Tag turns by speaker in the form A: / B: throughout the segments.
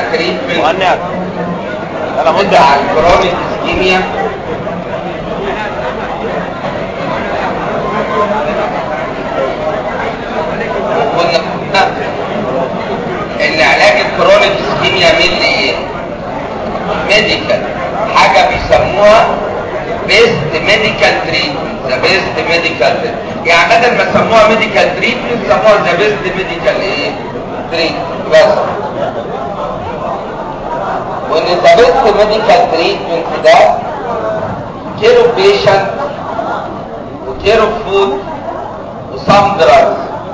A: تريتمنت بتاع الكرونيك اسكيميا وكنا ان علاج الكرونيك اسكيميا من ايه؟ ميديكال، حاجه بيسموها بيست ميديكال تريتمنت، ذا بيست ميديكال تريتمنت. يعني بدل ما سموها ميديكال تريتمنت سموها ذا بيست ميديكال ايه؟ تريتمنت بس. وان ذا بيست ميديكال تريتمنت ده كير اوف بيشنت وكير اوف فود وسام دراجز.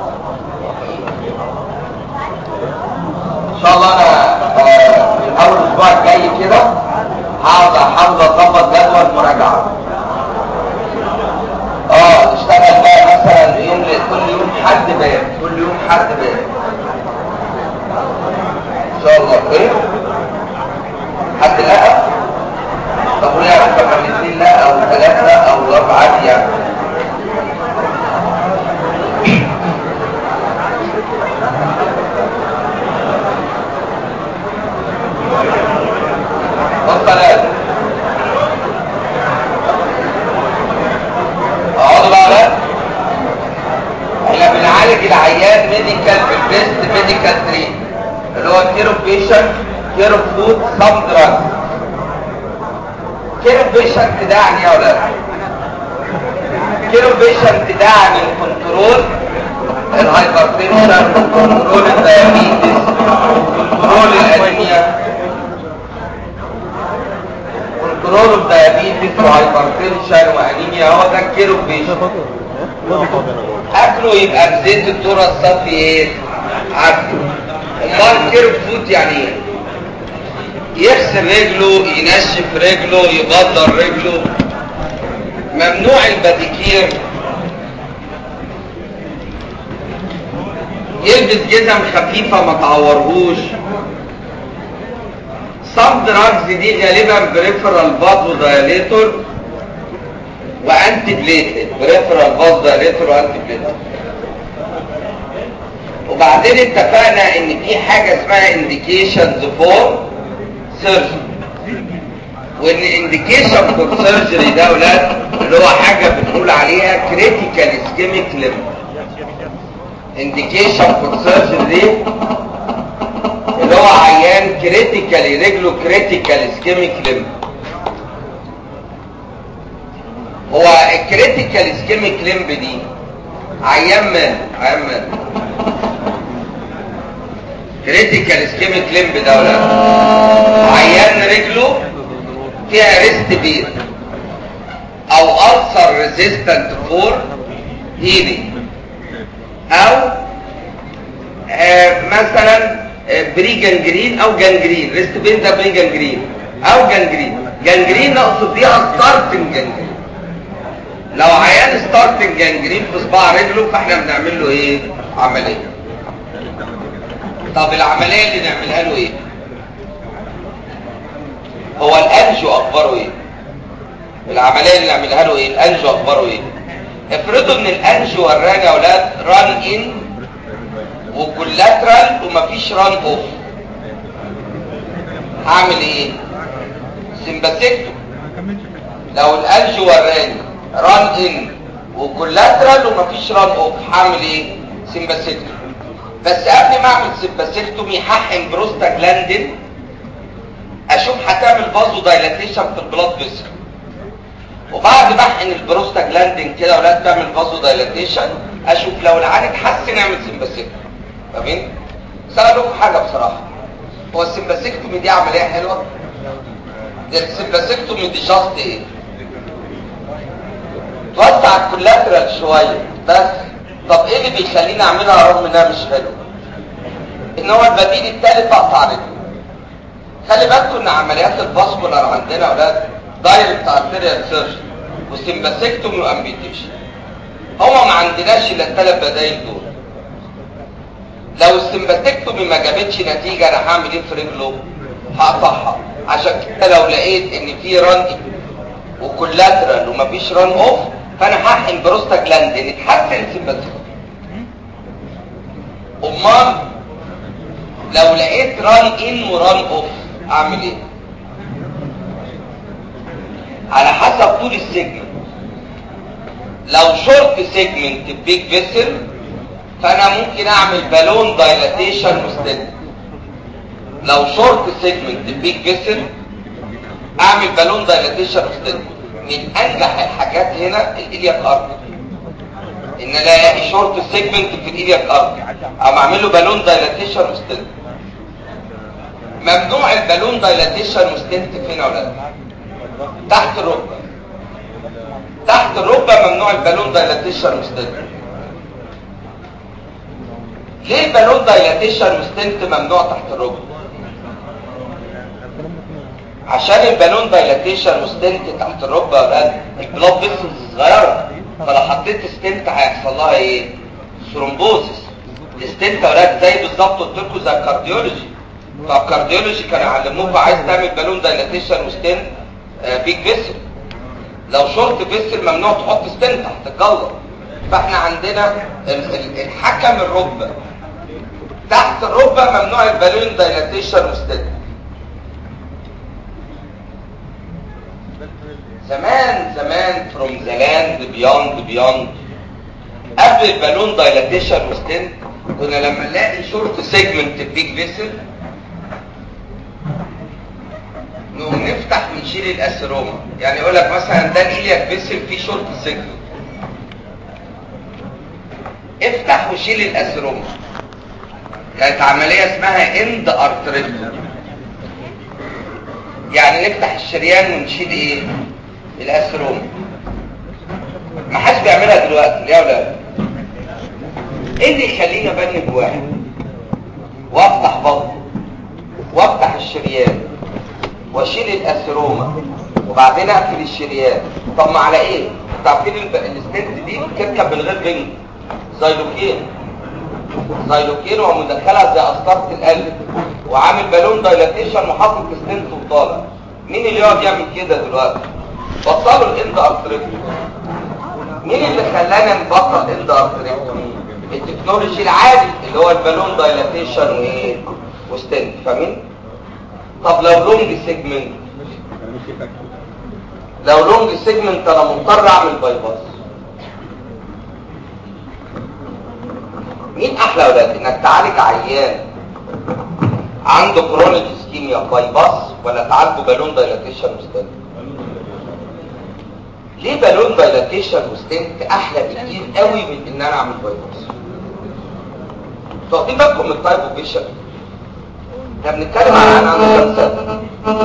A: ان شاء الله انا من اول الاسبوع الجاي كده هحاول اظبط جدول مراجعه. اشتغل بقى مثلا كل يوم حد باب، كل يوم حد باب ان شاء الله. ايه حد لقى؟ طب وليه اكتر من 2 لا او 3 او 4 يعني؟ والثلاث اقعدوا بقى. احنا بنعالج العيان ميديكال بالبيست ميديكال تريت اللي هو كير اوف بيشنت، كير اوف فود، سام دراج. كير اوف بيشنت ده يعني ايه يا ولاد؟ كير اوف بيشنت ده يعني كنترول الهايبرتنشن، كنترول الدايابيتس، كنترول الانيميا، كنترول الدايابيتس وهايبرتنشن وانيميا. هو ده الكير اوف بيشنت. اكله يبقى بزيت الذره الصافي ايه؟ عدل. امال كير اوف فود يعني ايه؟ يغسل رجله، ينشف رجله، يبدر رجله. ممنوع الباديكير، يلبس جزم خفيفة ما تعورهوش. سام دراجز دي غالبا بريفرال فازو دايليتور وانتي بليتد، بريفرال فازو دايليتور وانتي بليتد. وبعدين اتفقنا ان في حاجة اسمها انديكيشنز فور سيرجري، وان انديكيشن فور سيرجري ده اولاد اللي هو حاجة بنقول عليها كريتيكال اسكيميك ليمب. انديكيشن فور سيرجري دي اللي هو عيان كريتيكالي رجله كريتيكال اسكيميك ليمب. هو الكريتيكال اسكيميك ليمب دي عيان من كريتيكال اسكيميك ليمب ده ولا عيان رجله فيها ريست بين او ألسر ريزيستنت فور هيلينج، او مثلا بري جانجرين او جانجرين. ريست بين ده بري جانجرين او جانجرين. جانجرين نقصد بيها ستارتنج جانجرين. لو عيان ستارتنج جانجرين في صباع رجله فاحنا بنعمل له ايه؟ عمليه. طب العمليه اللي نعملها له ايه؟ هو الانجو اخباره ايه؟ العمليه اللي نعملها له ايه؟ الانجو اخباره ايه؟ افرضوا ان الانجو ورانا يا اولاد ران ان وكولاترال ومفيش ران اوف، هعمل ايه؟ سمباسيكتو. لو الانجو وراني ران ان وكولاترال ومفيش ران اوف هعمل ايه؟ سمباسيكتو. بس قبل ما اعمل سمباسيكتومي هحقن بروستاجلاندين اشوف هتعمل فازو دايلاتيشن في البلاد فيسل. وبعد ما احقن البروستاجلاندين كده ولا تعمل فازو دايلاتيشن اشوف لو العيان اتحسن اعمل سمباسيكتومي. فاهمين؟ سألوك حاجه بصراحه، هو السمباسيكتومي دي عمليه حلوه؟ السمباسيكتومي دي جاست ايه؟ توسع الكولاترال شويه بس. طب ايه اللي بيخليني اعملها رغم انها مش حلوه؟ ان هو البديل الثالث اقطع رجله. خلي بالكم ان عمليات الفاسكولار عندنا اولاد دايركت ارتيريال سيرجري وسمباسيكتومي وامبيوتيشن. هما ما عندناش الا الثلاث بدايل دول. لو السمباسيكتومي ما جابتش نتيجه انا هعمل ايه في رجله؟ هقطعها. عشان كده لو لقيت ان في ران وكولاترال ومفيش ران اوف فانا هحقن بروستاجلاندين اتحسن السمباسيكتومي. امال لو لقيت ران ان وران اوف اعمل ايه؟ على حسب طول السيجمنت. لو شورت سيجمنت بيج فيسل فانا ممكن اعمل بالون دايلاتيشن وستنت. لو شورت سيجمنت بيج فيسل اعمل بالون دايلاتيشن وستنت. من انجح الحاجات هنا الإلياك ارك، ان انا الاقي شورت سيجمنت في الإلياك ارك او اعمل له بالون دايلاتيشن وستنت. ممنوع البالون دايلاتيشن وستنت فين يا ولاد؟ تحت الركبه. تحت الركبه ممنوع البالون دايلاتيشن وستنت. ليه البالون دايلاتيشن وستنت ممنوع تحت الركبه؟ عشان البالون دايلاتيشن وستنت تحت الركبه يا ولاد البلاد فيسلز صغيره، فلو حطيت ستنت هيحصل لها ايه؟ ثرومبوزس. الستنت يا ولاد زي بالظبط قلت لكم زي الكارديولوجي. فالكارديولوجي كانوا يعلموكوا عايز تعمل بالون دايلاتيشن وستنت بيج فيسل. لو شورت فيسل ممنوع تحط ستنت تحت الجلطه. فاحنا عندنا الحكم الركبه تحت الركبه ممنوع البالون دايلاتيشن وستنت. زمان from the land beyond قبل البالون دايلاتيشن وستنت كنا لما نلاقي شورت سيجمنت بيج فيسل نقوم نفتح ونشيل الاسروما. يعني يقول لك مثلا ده الإلياك فيسل فيه شورت سيجمنت، افتح وشيل الاسروما. كانت عمليه اسمها اند ارتريتومي، يعني نفتح الشريان ونشيل ايه؟ الاسروما. ما حدش بيعملها دلوقتي ليه يا ولاد؟ ايه اللي يخليني ابنج واحد وافتح بطنه وافتح الشريان واشيل الاسروما وبعدين اقفل الشريان؟ طب ما على ايه؟ انتوا عارفين الستنت دي بتركب من غير بنج، زيلوكين ومدخلها زي قسطره القلب وعامل بالون دايلاتيشن وحاطط ستنت وطالع. مين اللي يقعد يعمل كده دلوقتي؟ بطلوا الاند ارتريتومي. مين اللي خلانا نبطل اند ارتريتومي؟ التكنولوجي العادي اللي هو البالون دايلاتيشن وايه؟ وستنت. فاهمين؟ طب لو لونج سيجمنت، انا مضطر اعمل باي باس. مين احلى يا ولاد؟ انك تعالج عيان عنده كرونيك اسكيميا باي باس ولا تعالجه بالون دايلاتيشن وستنت؟ ليه بالون دايلاتيشن وستنت احلى بكتير قوي من ان انا اعمل باي باس؟ واخدين بالكم من التايب اوف بيشنت؟ احنا بنتكلم عن عنده كام سنه؟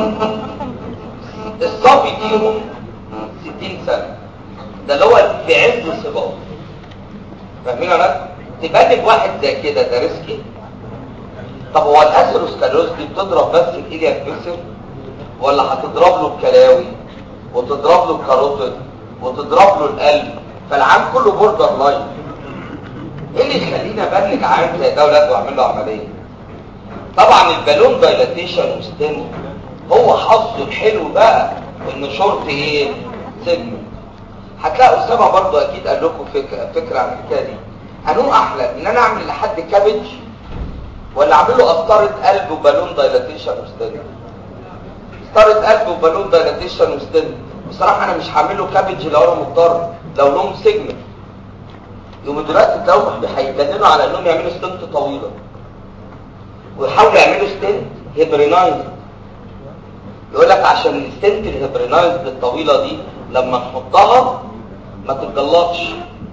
A: الصبي فيهم 60 سنه، ده اللي هو في عز صباه. فاهمين يا ولاد؟ تبلغ واحد زي كده ده ريسكي. طب هو الاسيروسكلروز دي بتضرب بس الإلياك فيسل ولا هتضرب له الكلاوي وتضرب له الكاروتيد وتضرب له القلب؟ فالعام كله بوردر لاين. ايه اللي يخليني ابلغ عام زي ده ولاد واعمل له عمليه؟ طبعا البالون دايلاتيشن وستنت هو حظه الحلو بقى انه شورت ايه؟ سيجمنت. هتلاقوا اسامه برضه اكيد قال لكم فكره عن الحكايه دي. انو احلى ان انا اعمل لحد كابج ولا اعمل له قسطره قلب وبالون دايلاتيشن وستنت؟ قسطره قلب وبالون دايلاتيشن وستنت. بصراحه انا مش هعمل له كابج لو انا مضطر. لو لونج سيجمنت يوم دلوقتي تلاقوا هيتجننوا على انهم يعملوا ستنت طويله ويحاولوا يعملوا ستنت هيبرينايز. يقول لك عشان الستنت الهيبرينايز الطويله دي لما نحطها ما تتجلطش.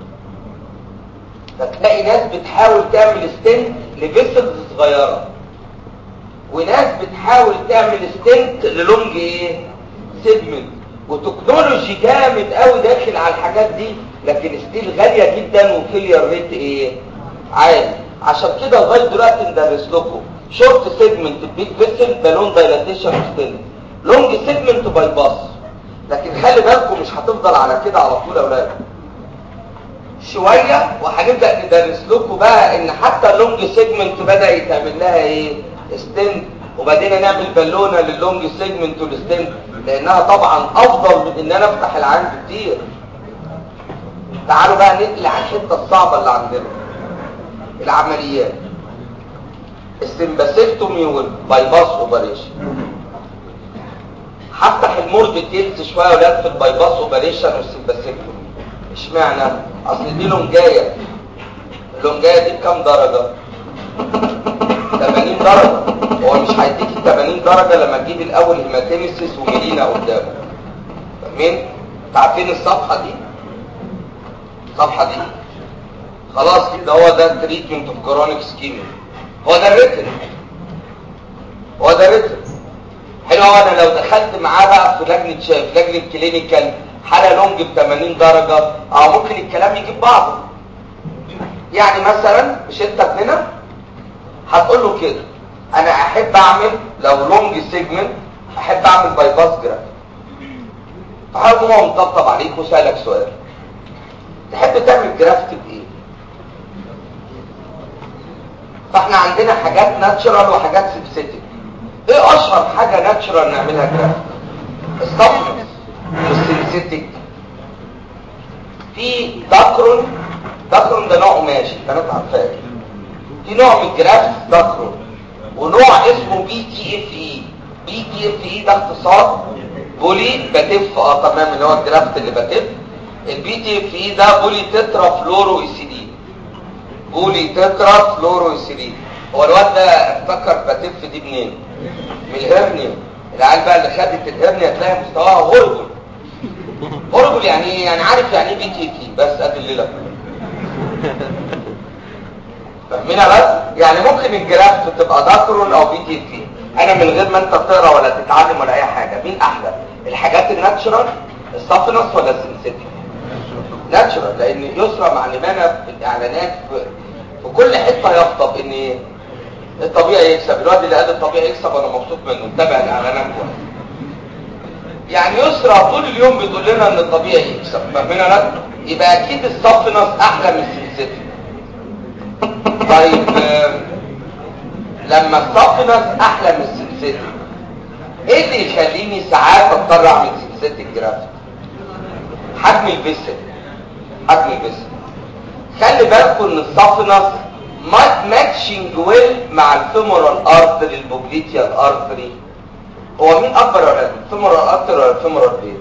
A: فتلاقي ناس بتحاول تعمل ستنت لفيسلز صغيره وناس بتحاول تعمل ستنت للونج ايه؟ سيجمنت. وتكنولوجي جامد قوي داخل على الحاجات دي، لكن ستيل غاليه جدا وفيلير ريت ايه؟ عالي. عشان كده لغايه دلوقتي ندرس لكم شورت سيجمنت بيج فيسل بالون دايلاتيشن ستنت، لونج سيجمنت باي باس. لكن خلي بالكم مش هتفضل على كده على طول يا اولاد. شويه وهنبدا ندرس لكم بقى ان حتى اللونج سيجمنت بدا يتعمل لها ايه؟ ستنت. وبعدين نعمل بالونه لللونج سيجمنت والستنت لانها طبعا افضل من ان انا افتح العين كتير. تعالوا بقى ننقل على الحته الصعبه اللي عندنا، العمليات. السمباسيكتومي والبايباس اوبريشن. هفتح المور ديتيلز شويه يا ولاد في البايباس اوبريشن والسمباسيكتومي. اشمعنى؟ اصل دي لونجايه. اللونجايه دي بكام درجه؟ 80 درجه. هو مش هيديك 80 درجه لما تجيب الاول هيماتيميسيس وميلينا قدامه. فاهمين؟ عارفين الصفحه دي؟ الصفحه دي خلاص كده هو ده التريتمنت اوف كرونيك سكيميا. هو ده الريتم. هو ده الريتم. حلو. انا لو دخلت معاه بقى في لجنه شاف لجنه كلينيكال حاله لونج ب 80 درجه ممكن الكلام يجيب بعضه. يعني مثلا مش انت ابننا هتقول له كده انا احب اعمل لو لونج سيجمنت احب اعمل بايباس جراف. فحاول هو مطبطب عليك وسالك سؤال تحب تعمل جرافت بايه؟ فاحنا عندنا حاجات ناتشرال وحاجات سيبسيتك. ايه اشهر حاجه ناتشرال نعملها جرافت؟ السبلمنت. والسيبسيتك في داكرون. داكرون ده نوع قماشي كانت عارفاه. في نوع من الجرافت داكرون ونوع اسمه بي تي اف اي. بي تي اف اي ده اختصار بولي باتيف تمام اللي هو الجرافت اللي باتيف. البي تي اف اي ده بولي تترا فلورو اسيدين. بولي تترا فلورو اسيدين. هو الواد ده افتكر باتيف دي منين؟ من الهرنيا. العيال بقى اللي خدت الهرنيا تلاقي مستواها هوربل. هوربل يعني ايه؟ يعني عارف يعني ايه بي تي اف اي بس قد الليله كلها. فاهمينها بس؟ يعني ممكن الجرافت تبقى داكرون او بي تي اف اي. انا من غير ما انت تقرا ولا تتعلم ولا اي حاجه مين احلى؟ الحاجات الناتشرال السافنس ولا السنسيتيف؟ ناتشرال. لان يسرى معلمانا في الاعلانات في كل حته يخطب ان الطبيعي يكسب. الواد اللي قال الطبيعي يكسب انا مبسوط منه متابع الاعلانات كويس. يعني يسرى طول اليوم بتقول لنا ان الطبيعي يكسب. فاهمين لا؟ يبقى اكيد السافنس احلى من السنسيتيف. طيب لما السافنس احلى من السنسيتيف ايه اللي يخليني ساعات اضطر اعمل سنسيتيف جرافت؟ حجم الفيسل. حجم الفيسل. خلي بالكم ان السافنس ماتشنج ويل مع الفيمورال ارتري البوبليتيال ارتري. هو مين اكبر ولا لا؟ الفيمورال ارتري ولا الفيمورال فين؟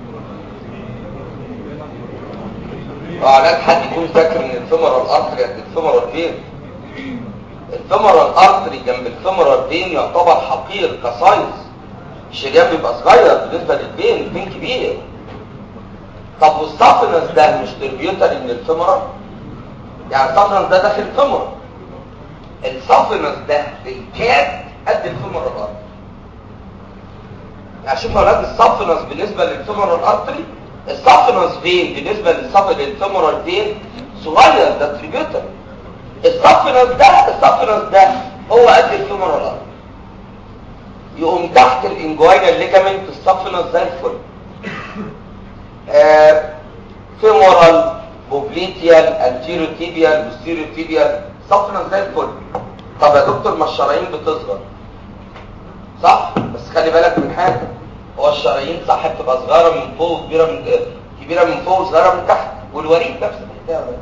A: لازم حد يكون فاكر ان الفيمورال ارتري قد الفيمورال فين. الفيمورال ارتري جنب الفيمورال فين يعتبر حقير كسايز. الشريان بيبقى صغير بالنسبه للفين. الفين كبير. طب والسافنس ده مش تربيوتري من الفيمورال؟ يعني السافنس ده داخل الفيمورال. السافنس ده في الكاد قد الفيمورال ارتري. يعني شوف يا اولاد السافنس بالنسبه للفيمورال ارتري السافنس فين بالنسبه للفيمورال فين صغير. ده تريبيوتري. السافنس ده هو قد الفيمورال ارتري. يقوم تحت الانجوينال ليجامنت السافنس زي الفل. فيمورال بوبليتيال انتيريو تيبيال بوستيريو تيبيال سافنس زي الفل. طب يا دكتور ما الشرايين بتصغر صح؟ بس خلي بالك من حاجه. هو الشرايين صح بتبقى صغيره من فوق كبيره من فوق وصغيره من تحت. والوريد نفس الحكايه.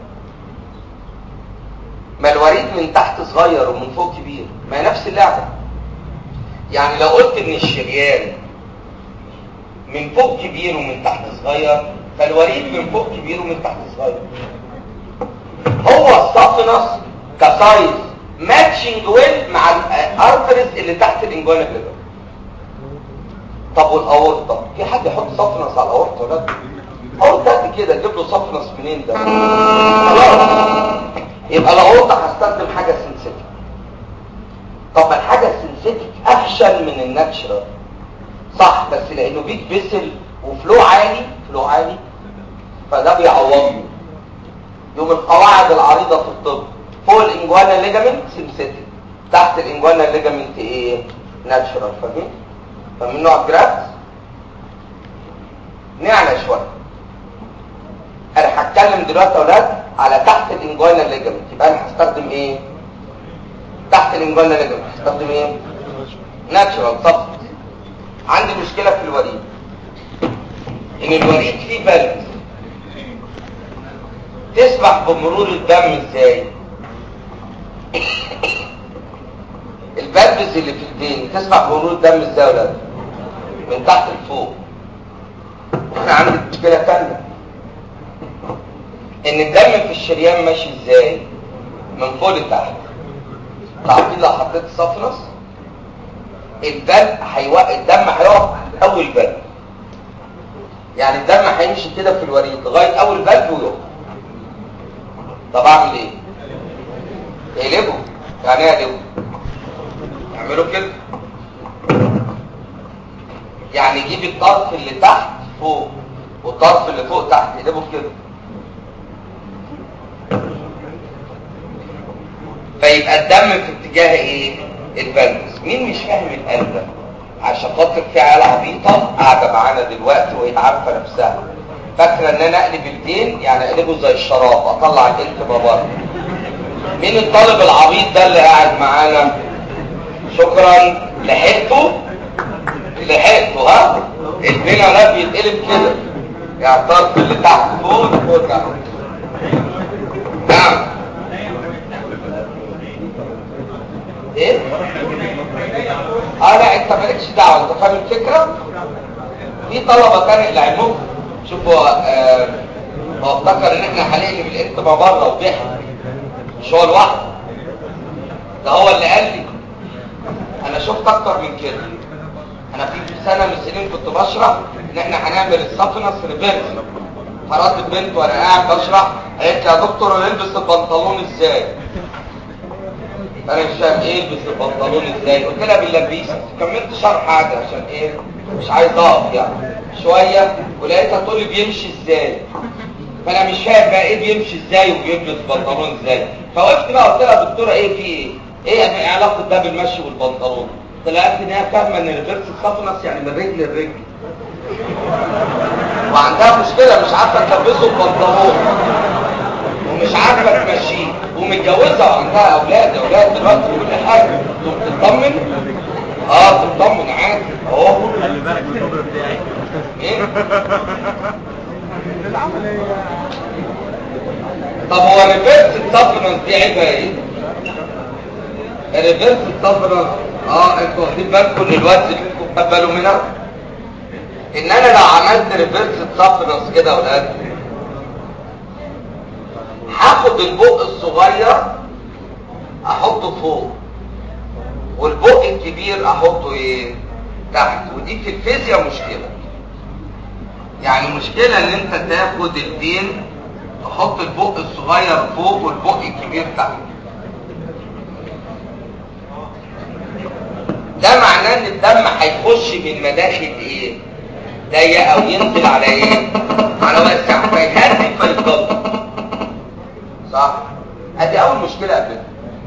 A: ما الوريد من تحت صغير ومن فوق كبير. ما هي نفس اللعبه. يعني لو قلت ان الشريان من فوق كبير ومن تحت صغير فالوريد من فوق كبير ومن تحت صغير. هو السافنس كسايز ماتشنج ويل مع الارتريز اللي تحت الانجوينال ليجامنت. طب والاورطه؟ في حد يحط سافنس على الاورطه ولا؟ اورطه قد كده تجيب له سافنس منين ده؟ خلاص يبقى الاورطه هستخدم حاجه سنسيتيك. طب الحاجه السنسيتيك افشل من الناتشرال صح بس لانه بيك فيسل وفلو عالي فده بيعوضني. يوم القواعد العريضه في الطب فوق الانجوينال ليجامنت سنسيتيك تحت الانجوينال ليجامنت ايه؟ ناتشرال. فاهمين نوع الجرافت؟ نعلى شويه. انا هتكلم دلوقتي يا اولاد على تحت الانجوينال ليجامنت. يبقى انا هستخدم ايه؟ تحت الانجوينال ليجامنت هستخدم ايه؟ ناتشرال صفر. عندي مشكله في الوريد ان الوريد فيه فالف تسمح بمرور الدم ازاي؟ الفالفز اللي في الدين تسمع بمرور الدم ازاي يا ولاد؟ من تحت لفوق. احنا عندنا مشكله ثانيه، ان الدم في الشريان ماشي ازاي؟ من فوق لتحت. تعرفين لو حطيت صفنس الدم هيقف اول فالف، يعني الدم هيمشي كده في الوريد لغايه اول فالف ويقف. طب اعمل ايه؟ اقلبه. يعني ايه اقلبه؟ اعمله كده، يعني جيب الطرف اللي تحت فوق والطرف اللي فوق تحت، اقلبه كده، فيبقى الدم في اتجاه ايه؟ الفالفز. مين مش فاهم القلب ده؟ عشان خاطر في عيال عبيطه قاعده معانا دلوقتي وهي عارفه نفسها، فاكره ان انا اقلب الدين يعني اقلبه زي الشراب، اطلع الانت بره. مين الطالب العبيط ده اللي قاعد معانا؟ شكرا، لحقته ها. البنا ده بيتقلب كده، يعني الطرف اللي تحت فوق فوق تحت. نعم ايه؟ لا انت مالكش دعوه، انت فاهم الفكره؟ في طلبه تاني لعلمكم شوفوا هو افتكر ان احنا هنقلب الانت ما بره وضحك، مش هو لوحده، ده هو اللي قال لي. انا شفت اكتر من كده. انا في سنه من السنين كنت بشرح ان احنا هنعمل السفنس ريفيرس، فرد البنت وانا قاعد بشرح قالت لي يا دكتور نلبس البنطلون ازاي؟ انا مش فاهم ايه البس البنطلون ازاي؟ قلت لها باللبيسه. كملت شرح عادي عشان ايه؟ مش عايز اقف يعني شويه، ولقيتها تقول لي بيمشي ازاي؟ فانا مش فاهم بقى ايه بيمشي ازاي وبيلبس بنطلون ازاي. فوقفت بقى قلت لها دكتوره ايه في ايه علاقه ده بالمشي والبنطلون؟ طلعت ان هي فاهمه ان الريفرس السفنس يعني من رجل لرجل، وعندها مشكله مش عارفه تلبسه البنطلون ومش عارفه تمشيه، ومتجوزه وعندها اولاد دلوقتي وكل حاجه. تطمن؟ تطمن عادي اهو. خلي بالك من الخبر بتاعي. ايه؟ طب هو ريفرس السفنس دي عيبها ايه؟ الريفرس السفنس انتوا واخدين بالكم ان الواد منكم خد باله منها؟ ان انا لو عملت ريفرس السفنس كده يا ولاد، هاخد البق الصغير احطه فوق والبق الكبير احطه ايه؟ تحت. ودي في الفيزياء مشكله، يعني مشكله ان انت تاخد الدين تحط البق الصغير فوق والبق الكبير تحت. ده معناه ان الدم هيخش من مداخل ايه؟ ضيقه وينزل على ايه؟ على واسع، فيهدي فيتضغط. صح؟ ادي اول مشكله قبلها.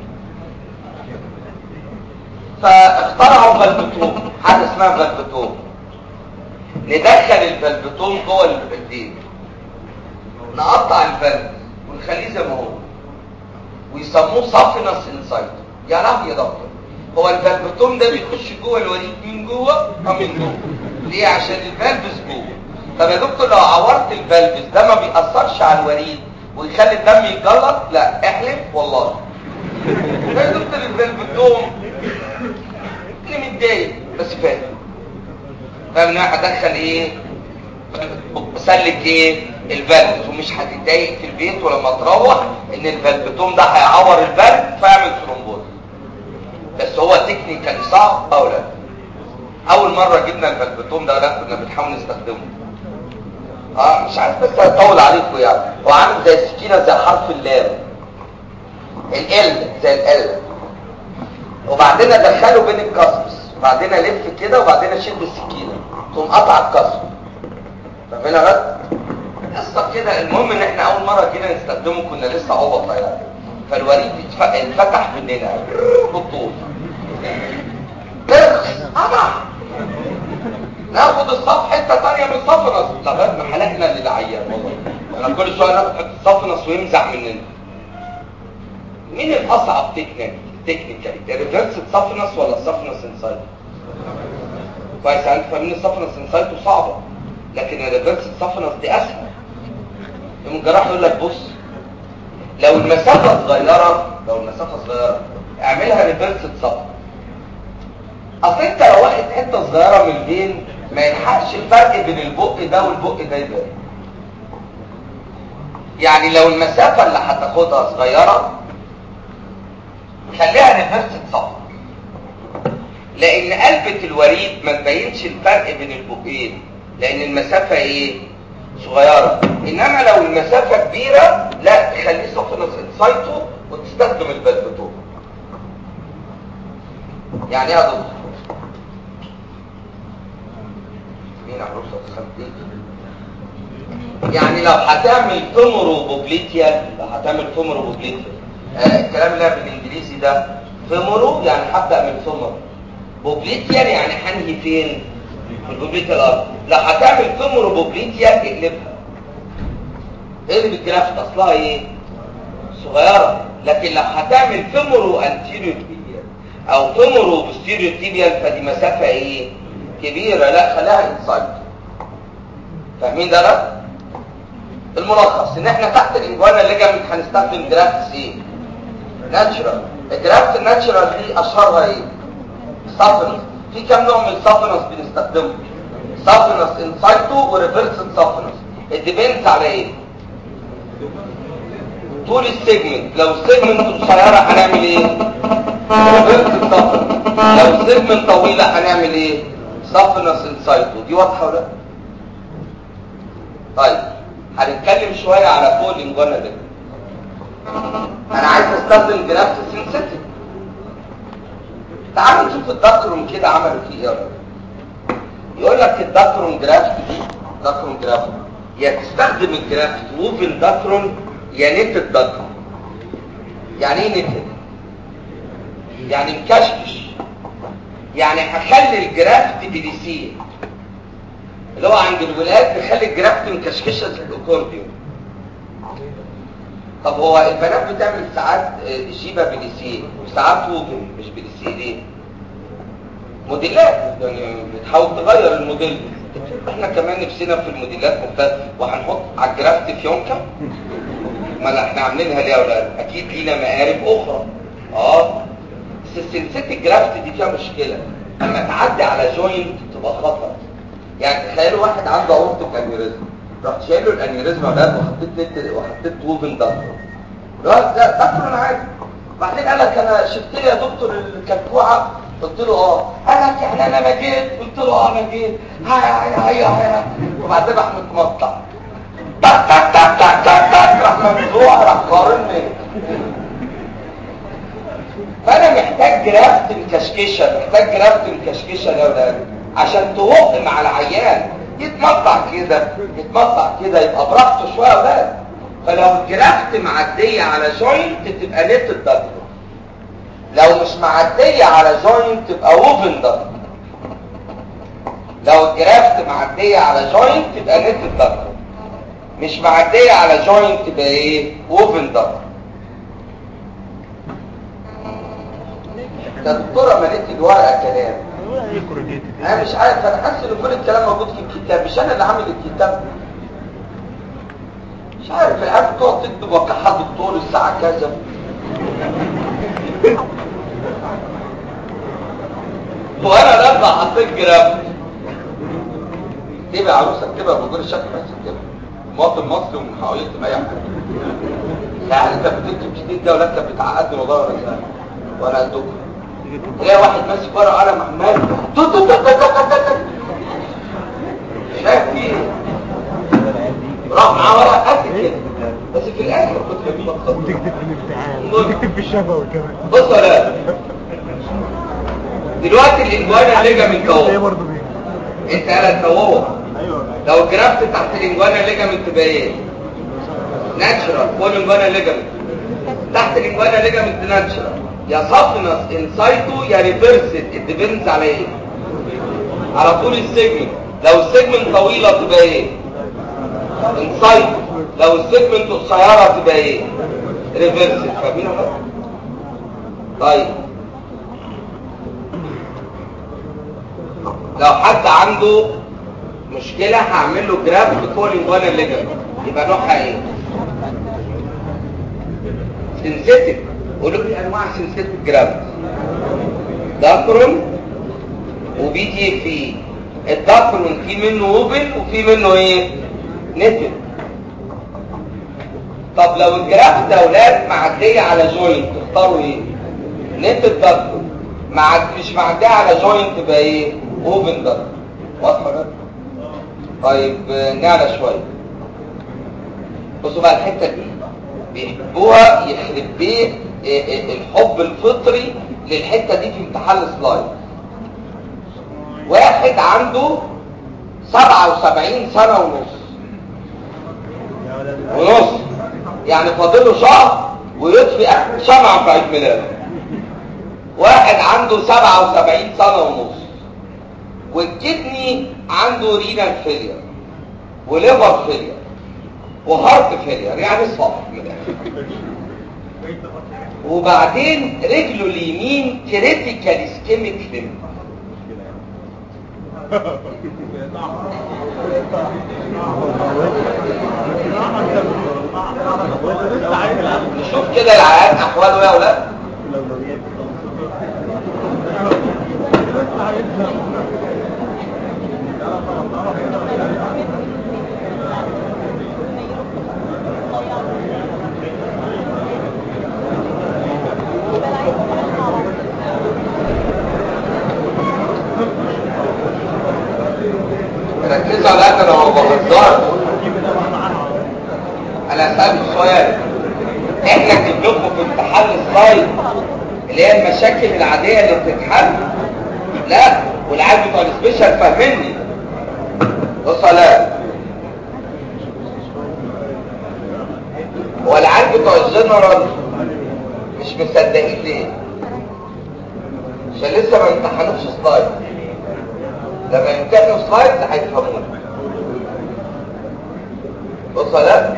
A: فاخترعوا فالفتوم، حاجه اسمها فالفتوم. ندخل الفالفتوم جوه الدين، نقطع الفالف ونخليه زي ما ويسموه سافنس انسايد. يا لهوي يا دكتور، هو الفالفتوم ده بيخش جوه الوريد من جوه من جوه ليه؟ عشان الفالفز جوه. طب يا دكتور لو عورت الفالفز ده ما بيأثرش على الوريد ويخلي الدم يتجلط؟ لا احلف والله. يا دكتور الفالفتوم اللي متضايق بس فاهم ان انا هدخل ايه؟ بسلك ايه؟ الفالفز، ومش هتتضايق في البيت ولما تروح ان الفالفتوم ده هيعور الفالف فيعمل ثرومبوز. بس هو تكنيكالي صعب او لا؟ اول مره جبنا الفالفتوم ده كنا بنحاول نستخدمه. مش عارف بس هطول عليكم يعني. هو عامل زي السكينه، زي حرف اللام، ال زي ال، وبعدين ادخله بين الكسبس، وبعدين الف كده، وبعدين اشد السكينه ثم قطع الكسب. فاهمينها بقى؟ قصه كده. المهم ان احنا اول مره كده نستخدمه كنا لسه عبطه يعني، فالوريد اتفتح مننا بالطول. قطع، ناخد الصف حته ثانيه من الصفنس لغايه ما حلقنا للعيان. والله انا كل شويه ناخد حته الصفنس ويمزع مننا. مين الاصعب تكنيكالي؟ الريفرس صفنس ولا الصفنس انسايد؟ كويس، انت فاهمين الصفنس انسايد صعبه، لكن الريفرس صفنس دي اسهل. الجراح يقول لك بص، لو المسافه صغيره اعملها ريفرس صفنس، اصل انت لو واخد حته صغيره من البين ما يلحقش الفرق بين البق ده والبق ده يبان. يعني لو المسافه اللي هتاخدها صغيره خليها ريفرس صفر، لان قلبة الوريد ما تبينش الفرق بين البقين لان المسافه ايه؟ صغيره. انما لو المسافه كبيره لا تخليه سوفنس انسايتو وتستخدم البلفتون. يعني ايه يا دكتور؟ مين عروسه الخمسين؟ يعني لو هتعمل فيموروبوبليتيال، الكلام اللي بالانجليزي ده فيمورو يعني هبدا من فيمور، بوبليتيال يعني هنهي فين؟ في البوبليتيال ارض. لو هتعمل فيموروبوبليتيال اقلبها. اقلب الجرافت اصلها ايه؟ صغيره. لكن لو هتعمل فيمورو انتيريور تيبيال او فيمورو بوستيريور تيبيال فدي مسافه ايه؟ كبيره، لا خليها انسايد. فاهمين ده؟ لا الملخص ان احنا تحت الانجوانا ليجامنت هنستخدم جرافت ايه؟ ناتشورال. الجرافت الناتشورال دي اشهرها ايه؟ سافنس. في كم نوع من السافنس بنستخدمه؟ سافنس انسايتو وريفرس سافنس. الديبندز على ايه؟ طول السيجمنت. لو السيجمنت قصيره هنعمل ايه؟ ريفرس سافنس. لو السيجمنت طويله هنعمل ايه؟ سافنس انسايتو. دي واضحه ولا؟ طيب هنتكلم شويه على فوق الانجوانا ده. انا عايز استخدم جرافت سينثيتيك. تعالوا نشوف الدكتروم كده عملوا فيه ايه. يقول لك الدكتروم جرافت دي دكتروم جرافت يا تستخدم الجرافت ووفن دكتروم يا نت الدكتروم. يعني ايه نت؟ يعني مكشكش. يعني هخلي الجرافت بليسيه اللي هو عند الولاد بيخلي الجرافت مكشكشه زي الاكورديون. طب هو البنات بتعمل ساعات جيبه بليسيه وساعات ووفن مش بليسيه ليه؟ موديلات يعني بتحاول تغير الموديل. احنا كمان نفسنا في الموديلات مختلفه وهنحط على الجرافت فيونكه. ما احنا عاملينها ليه يا اولاد؟ اكيد لينا مقارب اخرى. بس السلسله الجرافت دي فيها مشكله، اما تعدي على جوينت تبقى خطر. يعني تخيلوا واحد عنده اورتيك انيوريزم، رحت شايل له الانيوريزم يا اولاد وحطيت ووفن دكتور. ده دكتور انا عادي. بعدين قال لك انا شفت لي يا دكتور الكلكوعه، قلت له قال لك يعني انا ما جيت، قلت له انا جيت. هيا وبعدين راح متمطع راح ممنوع راح قارني. فانا محتاج جرافت مكشكشه، يا اولاد عشان توق مع العيان. يتمطع كده يبقى براحته شويه يا اولاد. فلو الجرافت معديه على جوينت تبقى نت الدكتور، لو مش معديه على جوينت تبقى ووفن دكتور. لو الجرافت معديه على جوينت تبقى نت الدكتور، مش معديه على جوينت تبقى ايه؟ ووفن دكتور. ده دكتوره مليت الورقه كلام. انا مش عارف، انا حاسس ان كل الكلام موجود في الكتاب، مش انا اللي عامل الكتاب. مش عارف العيال بتقعد تكتب وكحل دكتور الساعه كذا. وانا لما حطيت جرافت تبقى عروسه اكتبها بجور الشكل بس اكتبها مواطن مصري ومن حواليك اي حاجه. يعني انت بتكتب جديد ده ولا انت بتعقدني والله ولا ازاي؟ وانا الدكتور تلاقي واحد ماسك ورقه قلم عمال شايف فيه راح معاه ورقه قد كده بس في الاخر كنت
B: وتكتب في الامتحان وتكتب في الشفوي كمان.
A: بص ولا دلوقتي الانجوانا ليجامنت اهو انت قالت اهو. لو الجرافت تحت الانجوانا ليجامنت تبقى ايه؟ ناتشرال. فوق الانجوانا ليجامنت تحت الانجوانا ليجامنت ناتشرال. يا سافنس انسايتو يا ريفرسد. الديبندز على ايه؟ على طول السيجمنت. لو السيجمنت طويله تبقى ايه؟ انسايتو. لو السيجمنت قصيره تبقى ايه؟ ريفرسد. فاهمين ولا؟ طيب لو حد عنده مشكله هعمل له جرافت فوق الانجوانا ليجامنت يبقى نوعها ايه؟ سينثيتيك. قولوا لي انواع سينثيتيك جرافت. داكروم وبي تي في الدكرون في منه اوبن وفي منه ايه نتل. طب لو الجراف ده اولاد معديه على جوينت تختاروا ايه؟ نتل دكرون. مش معديه على جوينت تبقى ايه؟ اوبن دكرون. واضحه ده؟ طيب نعلى شويه. بصوا بقى الحته دي بيحبوها يخرب بيه الحب الفطري للحته دي في امتحان السلايد. واحد عنده 77 سنه ونص يعني فاضله شهر ويطفي شمعة في عيد ميلاده. واحد عنده 77 سنه ونص والكدني عنده رينال فيلير وليفر فيلير وهارت فيلير يعني صفر من الاخر. وبعدين رجله اليمين كريتيكال اسكيميك ليمب. نشوف كده العيان احواله يا اولاد. ركزوا على انا لو بهزر. انا هسألك سؤال. احنا نجيب لكم في امتحان السلايد اللي هي المشاكل العاديه اللي بتتحل؟ لا، والعيال بتوع السبيشال فاهميني. بص لا، والعيال بتوع الجنرال مش مصدقين ليه؟ عشان لسه ما امتحنوش سلايد. لما يمتحنوا سلايد هيفهمونا. بص لا،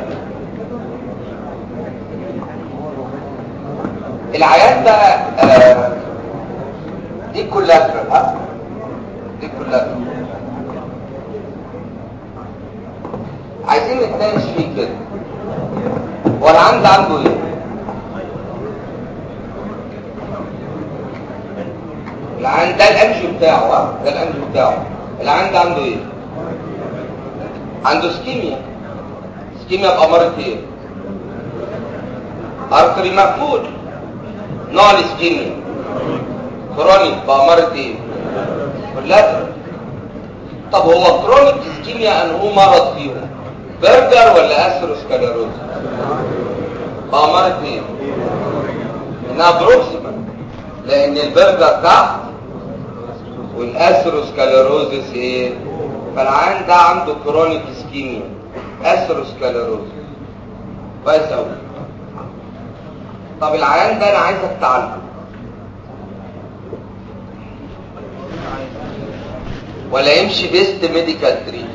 A: العيان ده دي كولاترال. ها دي كولاترال. عايزين نتناقش فيه كده. هو العيان ده عنده ايه؟ العيان ده الانجيو بتاعه. ده الانجيو بتاعه. العيان ده عنده ايه؟ عنده اسكيميا. اسكيميا بأمارة ايه؟ ارتري مقفول. نوع الاسكيميا كرونيك بأمارة ايه؟ كولاترال. طب هو كرونيك اسكيميا انه مرض فيهم برجر ولا اثيروسكليروز؟ بأمارة ايه؟ انها بروكسيمال، لان البرجر تحت والاثيروسكليروزس ايه؟ فالعيان ده عنده كرونيك اسكيميا اثيروسكليروز. كويس قوي. طب العيان ده انا عايزك تعالجه ولا يمشي بيست ميديكال تريتمنت؟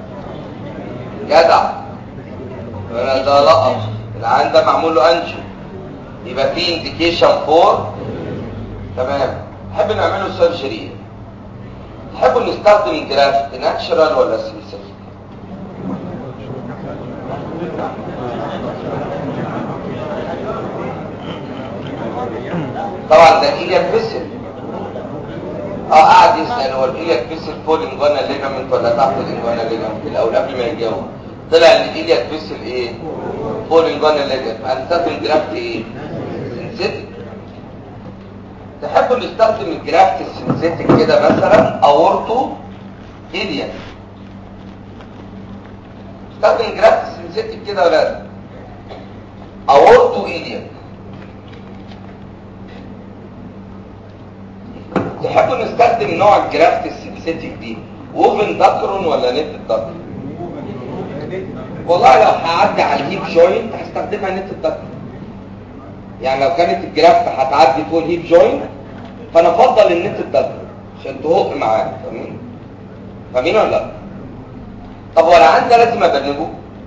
A: جدع. انا ده لقط. العيان ده معمول له انجيو يبقى فيه انديكيشن فور. تمام. نحب نعمله سيرجري. تحبوا نستخدم الجرافت ناتشرال ولا سينثيتيك؟ طبعا ده ايلياك فيسل. قاعد يسال هو الايلياك فيسل فوق الانجوانا ليجامنت ولا تحت الانجوانا ليجامنت الاول قبل ما يجاوب. طلع ان الايلياك فيسل ايه؟ فوق الانجوانا ليجامنت. هنستخدم جرافت ايه؟ سينثيتيك. تحبوا نستخدم الجرافت السينثيتيك كده مثلا اورتو ايلياك. نستخدم جرافت السينثيتيك كده ولا لا؟ اورتو ايلياك. تحبوا نستخدم نوع الجرافت السينثيتيك دي ووفن داكرون ولا نت داكرون؟ والله لو هعدي على الهيب جوينت هستخدمها نت داكرون. يعني لو كانت الجرافت هتعدي فوق الهيب جوينت فانا افضل النت داكرون عشان تهق معاك. فاهمين؟ فاهمين ولا لا؟ طب هو العيان ده لازم ابنجه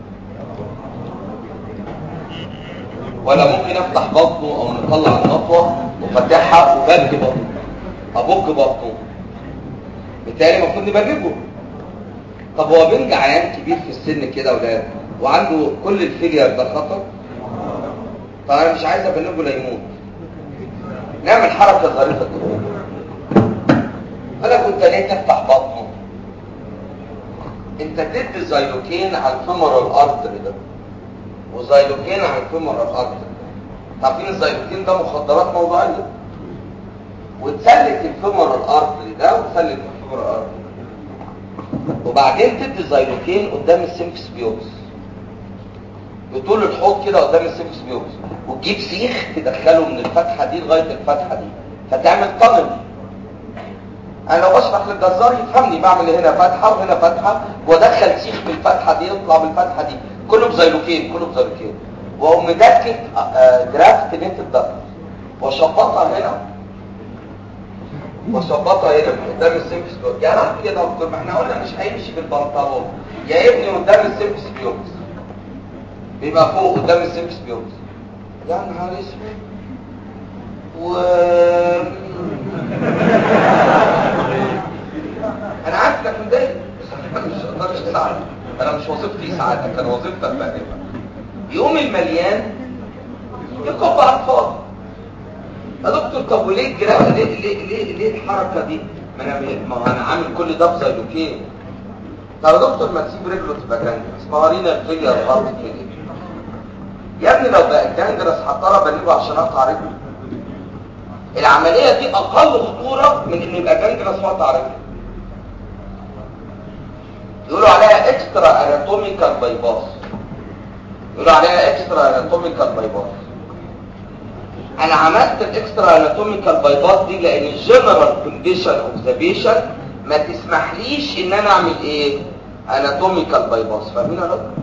A: ولا ممكن افتح بطنه او نطلع النطوه وفتحها وبنج بطنه ابك بطنه؟ بالتالي المفروض نبنجه. طب هو بنج عيان كبير في السن كده ولا وعنده كل الفيلير ده خطر؟ طب انا مش عايز ابنجه لا يموت. نعمل حركه ظريفه كده. انا كنت انت ليه تفتح بطنه؟ انت تدي زيلوكين على الفيمورال ارتري ده وزيلوكين على الفيمورال ارتري. عارفين الزيلوكين ده مخدرات موضعيه، وتسلك الفيمورال ارتري ده وتسلك الفيمورال ارتري، وبعدين تدي زيلوكين قدام السيمفس بيوبس بطول الحوض كده قدام السيمفس بيوبس، وتجيب سيخ تدخله من الفتحه دي لغايه الفتحه دي فتعمل طنل. انا لو بشرح للجزار يفهمني، بعمل هنا فتحه وهنا فتحه وادخل سيخ في الفتحه دي يطلع بالفتحه دي، كله بزيلوكين كله بزيلوكين، واقوم مدكك جرافت نت الضغط واشبطها هنا واشبطها هنا قدام السيمفس بيوبس. يا رب يا دكتور ما احنا قلنا مش هيمشي بالبنطلون يا ابني قدام السيمفس بيوبس، بيبقى فوق قدام السيمفس بيوبس. يا نهار اسود انا عارف انك متضايق بس مش هقدرش اساعدك، انا مش وظيفتي اساعدك، انا وظيفتي افهمك. يقوم المليان يكب على الفاضي. يا دكتور طب وليه الجراحه ليه الحركه دي؟ ما انا عامل كل ده بزيلوكين. طب يا دكتور ما تسيب رجله تبقى جانجرس، ما ورينا الفيليا الغلط كده يا ابني. لو بقى جانجرس هضطر بجيبه عشان اقطع رجله. العمليه دي اقل خطوره من انه يبقى جانجرس واقطع رجله. يقولوا عليها اكسترا اناتوميكال بايباس، يقولوا عليها اكسترا اناتوميكال بايباس. انا عملت الاكسترا اناتوميكال بايباس دي لان الجنرال كونديشن اوف ذا بيشنت ما تسمحليش ان انا اعمل ايه؟ اناتوميكال بايباس. فاهمين يا دكتور؟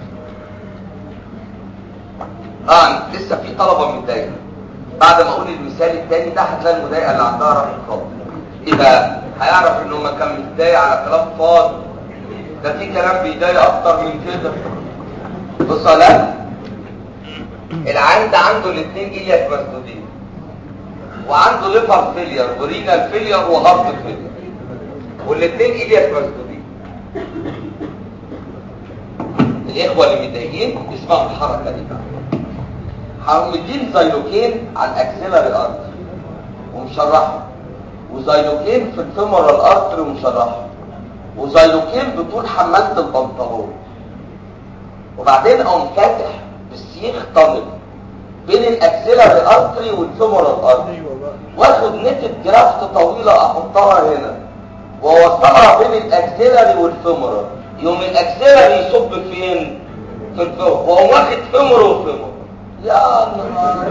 A: لسه في طلبه متضايقه. بعد ما اقول المثال الثاني ده هتلاقي المضايقه اللي عندها راحت خالص. ايه بقى؟ هيعرف انه ما كان متضايق على كلام فاضي، ده في كلام بيضايق اكتر من كده. بص يا العيان ده عنده الاثنين ايلياك مسدودين، وعنده ليفر فيلير ورينال فيلير وهارت فيلير، والاثنين ايلياك مسدودين. الاخوه اللي متضايقين اسمعوا الحركه دي بقى. مدين زيلوكين على الاكسيلاري ارتري ومشرحه، وزيلوكين في الفيمورال ارتري ومشرحه، وزيلوكين بطول حمالة البنطلون، وبعدين اقوم فاتح بالسيخ طنل بين الاكسيلاري ارتري والفيمورال ارتري، واخد نتة جرافت طويله احطها هنا واوصلها بين الاكسيلاري والفيمورال. يوم الاكسيلاري يصب فين؟ في الفيمورال، واقوم واخد فيمور وفيمور. يا نهار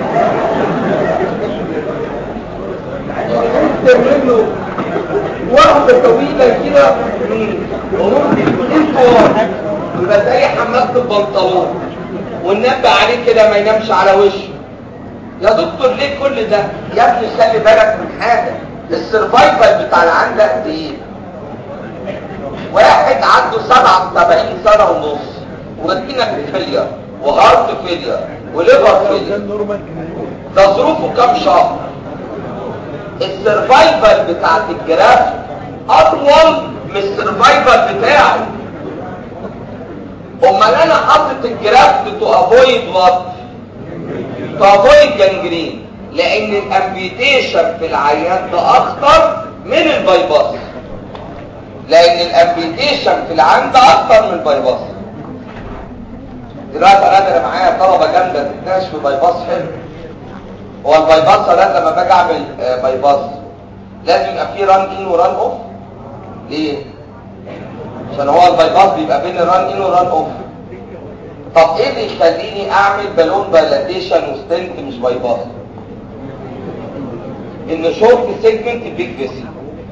A: اسود واحدة طويلة كده ونمضي الفوق يبقى زي حمالة البنطلون وننبه عليه كده ما ينامش على وشه. يا دكتور ليه كل ده؟ يا ابني خلي بالك من حاجة، السرفايفل بتاع العيان ده قد ايه؟ واحد عنده 77 سنة ونص ورينال فيلير وهارت فيلير وليفر فيلير، ده ظروفه كام شهر؟ السرفايفل بتاعت الجراف اطول من السرفايفل بتاعه. امال انا حاطط الجراف تو افويد وات؟ تو افويد جانجرين، لان الامبيتيشن في العيان ده اخطر من البايباس، لان الامبيتيشن في العيان ده اخطر من البايباس. دلوقتي انا معايا طلبه جامده تتناقش في بايباس حلو. هو البايباس انا لما باجي اعمل بايباس لازم يبقى فيه ران ان وران اوف. ليه؟ عشان هو البايباس بيبقى بين ران ان وران اوف. طب ايه اللي يخليني اعمل بالون بالاتيشن وستنت مش بايباس؟ ان شورت سيجمنت بيج فيسل.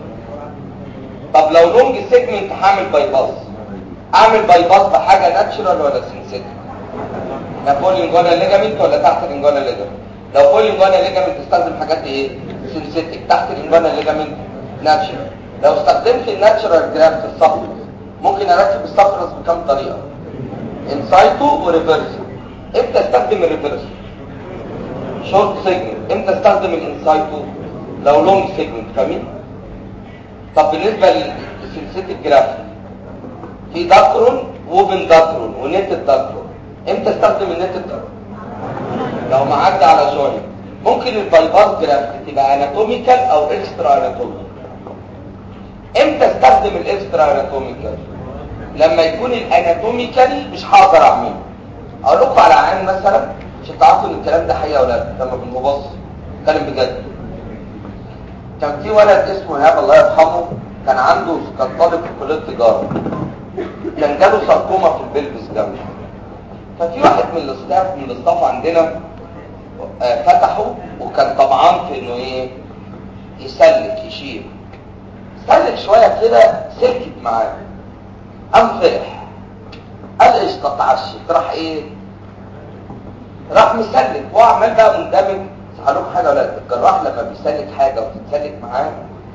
A: طب لو لونج سيجمنت هعمل بايباس، اعمل بايباس بحاجه ناتشرال ولا سينثيتك؟ فول انجونا ليجامنت ولا تحت الانجونا ليجامنت؟ لو فول انجونا ليجامنت تستخدم حاجات ايه؟ سينثيتك. تحت الانجونا ليجامنت ناتشرال. لو استخدمت الناتشرال جرافت الصفرس ممكن اركب الصفرس بكام طريقه؟ انسايتو وريفرس. امتى استخدم الريفرس؟ شورت سيجمنت. امتى استخدم الانسايتو؟ لو لونج سيجمنت. فاهمين؟ طب بالنسبه للسينثيتك جرافت في داكرون ووبن داكرون ونيتد داكرون. امتى استخدم النيتد داكرون؟ لو معدي على جوينت. ممكن البايباس جرافت تبقى اناتوميكال او اكسترا اناتوميكال. امتى استخدم الاكسترا اناتوميكال؟ لما يكون الاناتوميكالي مش هقدر اعمله. اقول لكم على عين مثلا عشان تعرفوا ان الكلام ده حقيقه ولا لا. لما بنبص اتكلم بجد. كان في ولد اسمه ايهاب الله يرحمه، كان طالب في كليه تجاره، كان جاله ساركوما في البلبس جنبه. ففي واحد من الاستاف عندنا فتحه، وكان طمعان في انه ايه يسلك يشيل. سلك شويه كده سلكت معاه، قام فرح قال قشطه اتعشت. راح ايه؟ راح مسلك. هو عمال بقى مندمج. هقول حاجه ولا الجراح لما بيسلك حاجه وتتسلك معاه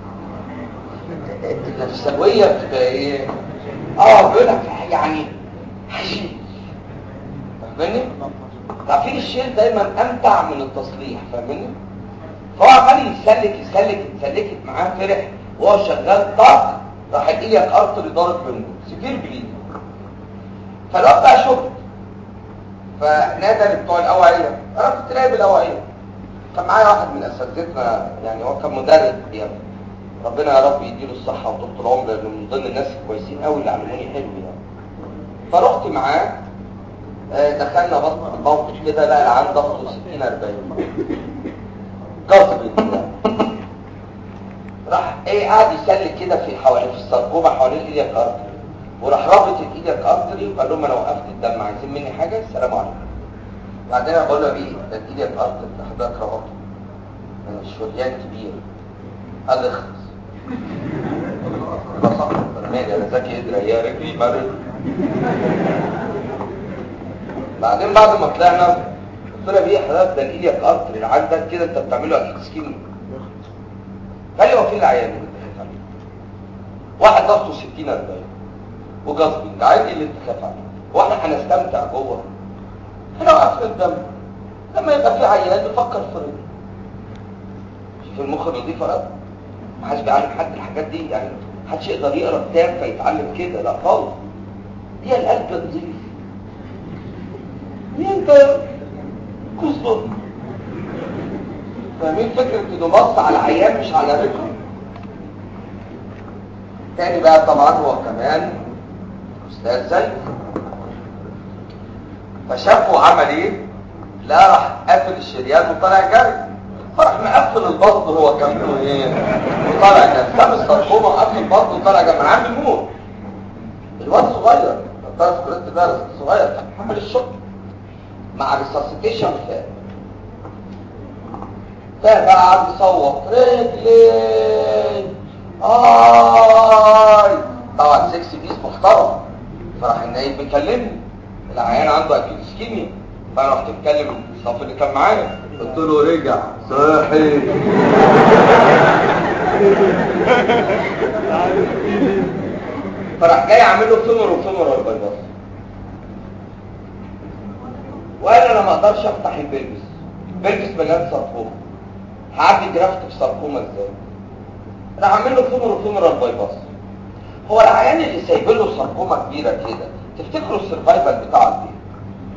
A: النفسويه بتبقى ايه؟ بيقول لك يعني هشيل. فاهمني؟ تعرفين الشيل دايما امتع من التصليح. فاهمني؟ فهو عمال اتسلكت معاه فرح وهو شغال طاق. راح الايلياك ارتري ضارب منه سكير بليد. فالوقت بقى شغل. فنادى لبتوع الاوعيه. انا كنت نايب الاوعيه. كان معايا واحد من اساتذتنا، يعني هو كان مدرب يعني، ربنا يا رب يديله الصحه وطول العمر، لانه من ضمن الناس الكويسين قوي اللي علموني حلو يعني. فرحت معاه، دخلنا بطن الموقف كده، لقى العيان ضغطه 60-40 جذب كده. راح قاعد يسلك كده في السرقوبه حوالين الايلياك ارتري، وراح رابط الايلياك ارتري وقال لهم انا وقفت الدم، عايزين مني حاجه؟ السلام عليكم. بعدين انا بقول له ايه ده الايلياك ارتري ده حضرتك ربطه، انا شريان كبير. قال لي اخلص. بصح مالي انا ذكي ادري يا رجلي برد. بعدين بعد ما طلعنا قلت له ايه حضرتك ده الايلياك ارتري اللي عندك كده انت بتعمله اكيد سكين. قال لي هو فين العيان اللي انت خايف عليه؟ واحد ضغطه 60-40 وجذبي، ده عيان اللي انت خايف عليه؟ واحنا هنستمتع جوه؟ احنا وقفنا الدم. لما يبقى في عيان نفكر في رجل. شوف المخ نضيف ولا لا؟ محدش بيعلم حد الحاجات دي يعني. محدش يقدر يقرا كتاب فيتعلم كده، لا خالص. دي القلب نضيف. دي انت كسر. فاهمين فكره انه بص على عيان مش على رجل؟ تاني بقى طبعا هو كمان استاذ زي، فشافه عمل ايه؟ لا راح قافل الشريان وطلع جري. فرح مقفل البطن هو كمان ايه وطلع جري. ساب السرطومه وقفل البطن وطلع جري. من عم يموت الواد صغير، طرف كرة بارس صغير، حمل الشق مع الريساسيتيشن فبقى قعد يصوت رجلي طبعا 6 بيس محترم. فراح النايب بيكلمني العيان عنده اكيد اسكيميا. فانا رحت اتكلم الصف اللي كان معايا قلت له رجع صاحي. فراح جاي اعمل له فيمور البايباس. وانا ما اقدرش افتح البلبس مليان ساركوما، هعدي جرافت في ساركوما ازاي؟ راح اعمل له فيمور البايباس. هو العيان اللي سايب له ساركوما كبيره كده تفتكروا السرفايفل بتاعه قد ايه؟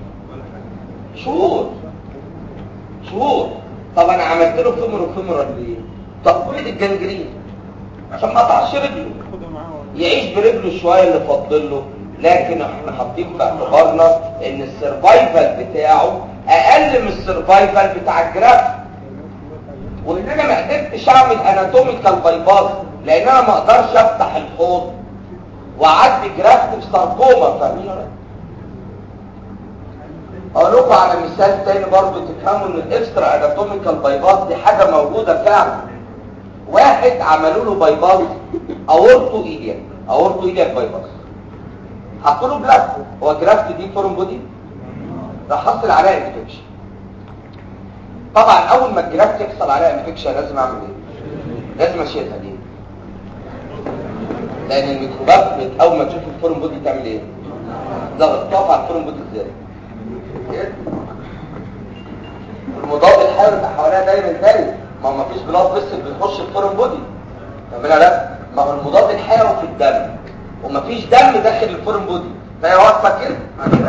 A: شهور. طب انا عملت له فيمور ليه؟ تقويض الجنجرين عشان ما اقطعش رجله، يعيش برجله شويه اللي فاضل له. لكن احنا حاطين في اعتبارنا ان السرفايفل بتاعه اقل من السرفايفل بتاع الجراف، وان انا ما قدرتش اعمل اناتوميكال بايباس لان انا ما اقدرش افتح الحوض واعدي جرافت في ساركوما. فاهمين؟ اقول لكم على مثال تاني برضو تفهموا ان الاكسترا اناتوميكال بايباس دي حاجه موجوده فعلا. واحد عملوا له بايباس اورتو ايلياك بايباس، حطوا له جرافت. هو جرافت دي فورم بودي، راح حصل عليها انفكشن. طبعا اول ما الجرافت يحصل عليها انفكشن لازم اعمل ايه؟ لازم اشيلها. ليه؟ لان الميكروبات اول ما تشوف الفورم بودي تعمل ايه؟ ضغط. تقف على الفورم بودي ازاي؟ المضاد الحيوي اللي حواليها دايما ما هو مفيش بلاد بس بيخش الفورم بودي. فاهمين؟ لا، ما هو المضاد الحيوي في الدم ومفيش دم داخل الفورم بودي، فهي واقفه كده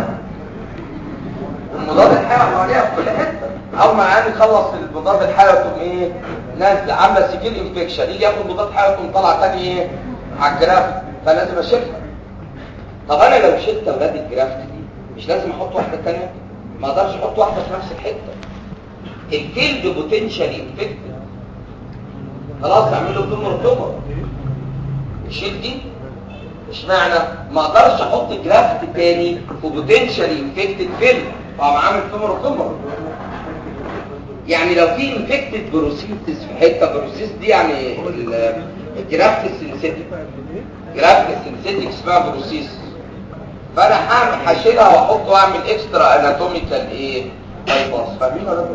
A: والمضاد الحيوي حواليها في كل حته. اول ما العيان يخلص المضاد الحيوي تقوم ايه؟ نازله عامله سيفير انفكشن، يجي ياخد مضاد حيوي تقوم طالعه تاني ايه؟ على الجرافت، فلازم اشيلها. طب انا لو شلت اولاد الجرافت دي مش لازم احط واحده ثانيه؟ ما اقدرش احط واحده في نفس الحته. الفيلد بوتنشال انفكتد، خلاص اعمل له تومر. شيل دي. اشمعنى ما اقدرش احط جرافت تاني في بوتنشال انفكتد فيلد، فاقوم عامل تومر. يعني لو في انفكتد بروسيتس في حته، بروسيس دي يعني الجرافت السنسيتيك، جرافت السنسيتيك اسمها بروسيس، فانا هشيلها واحط واعمل اكسترا اناتوميكال ايه بايباس. فاهمين ولا لا؟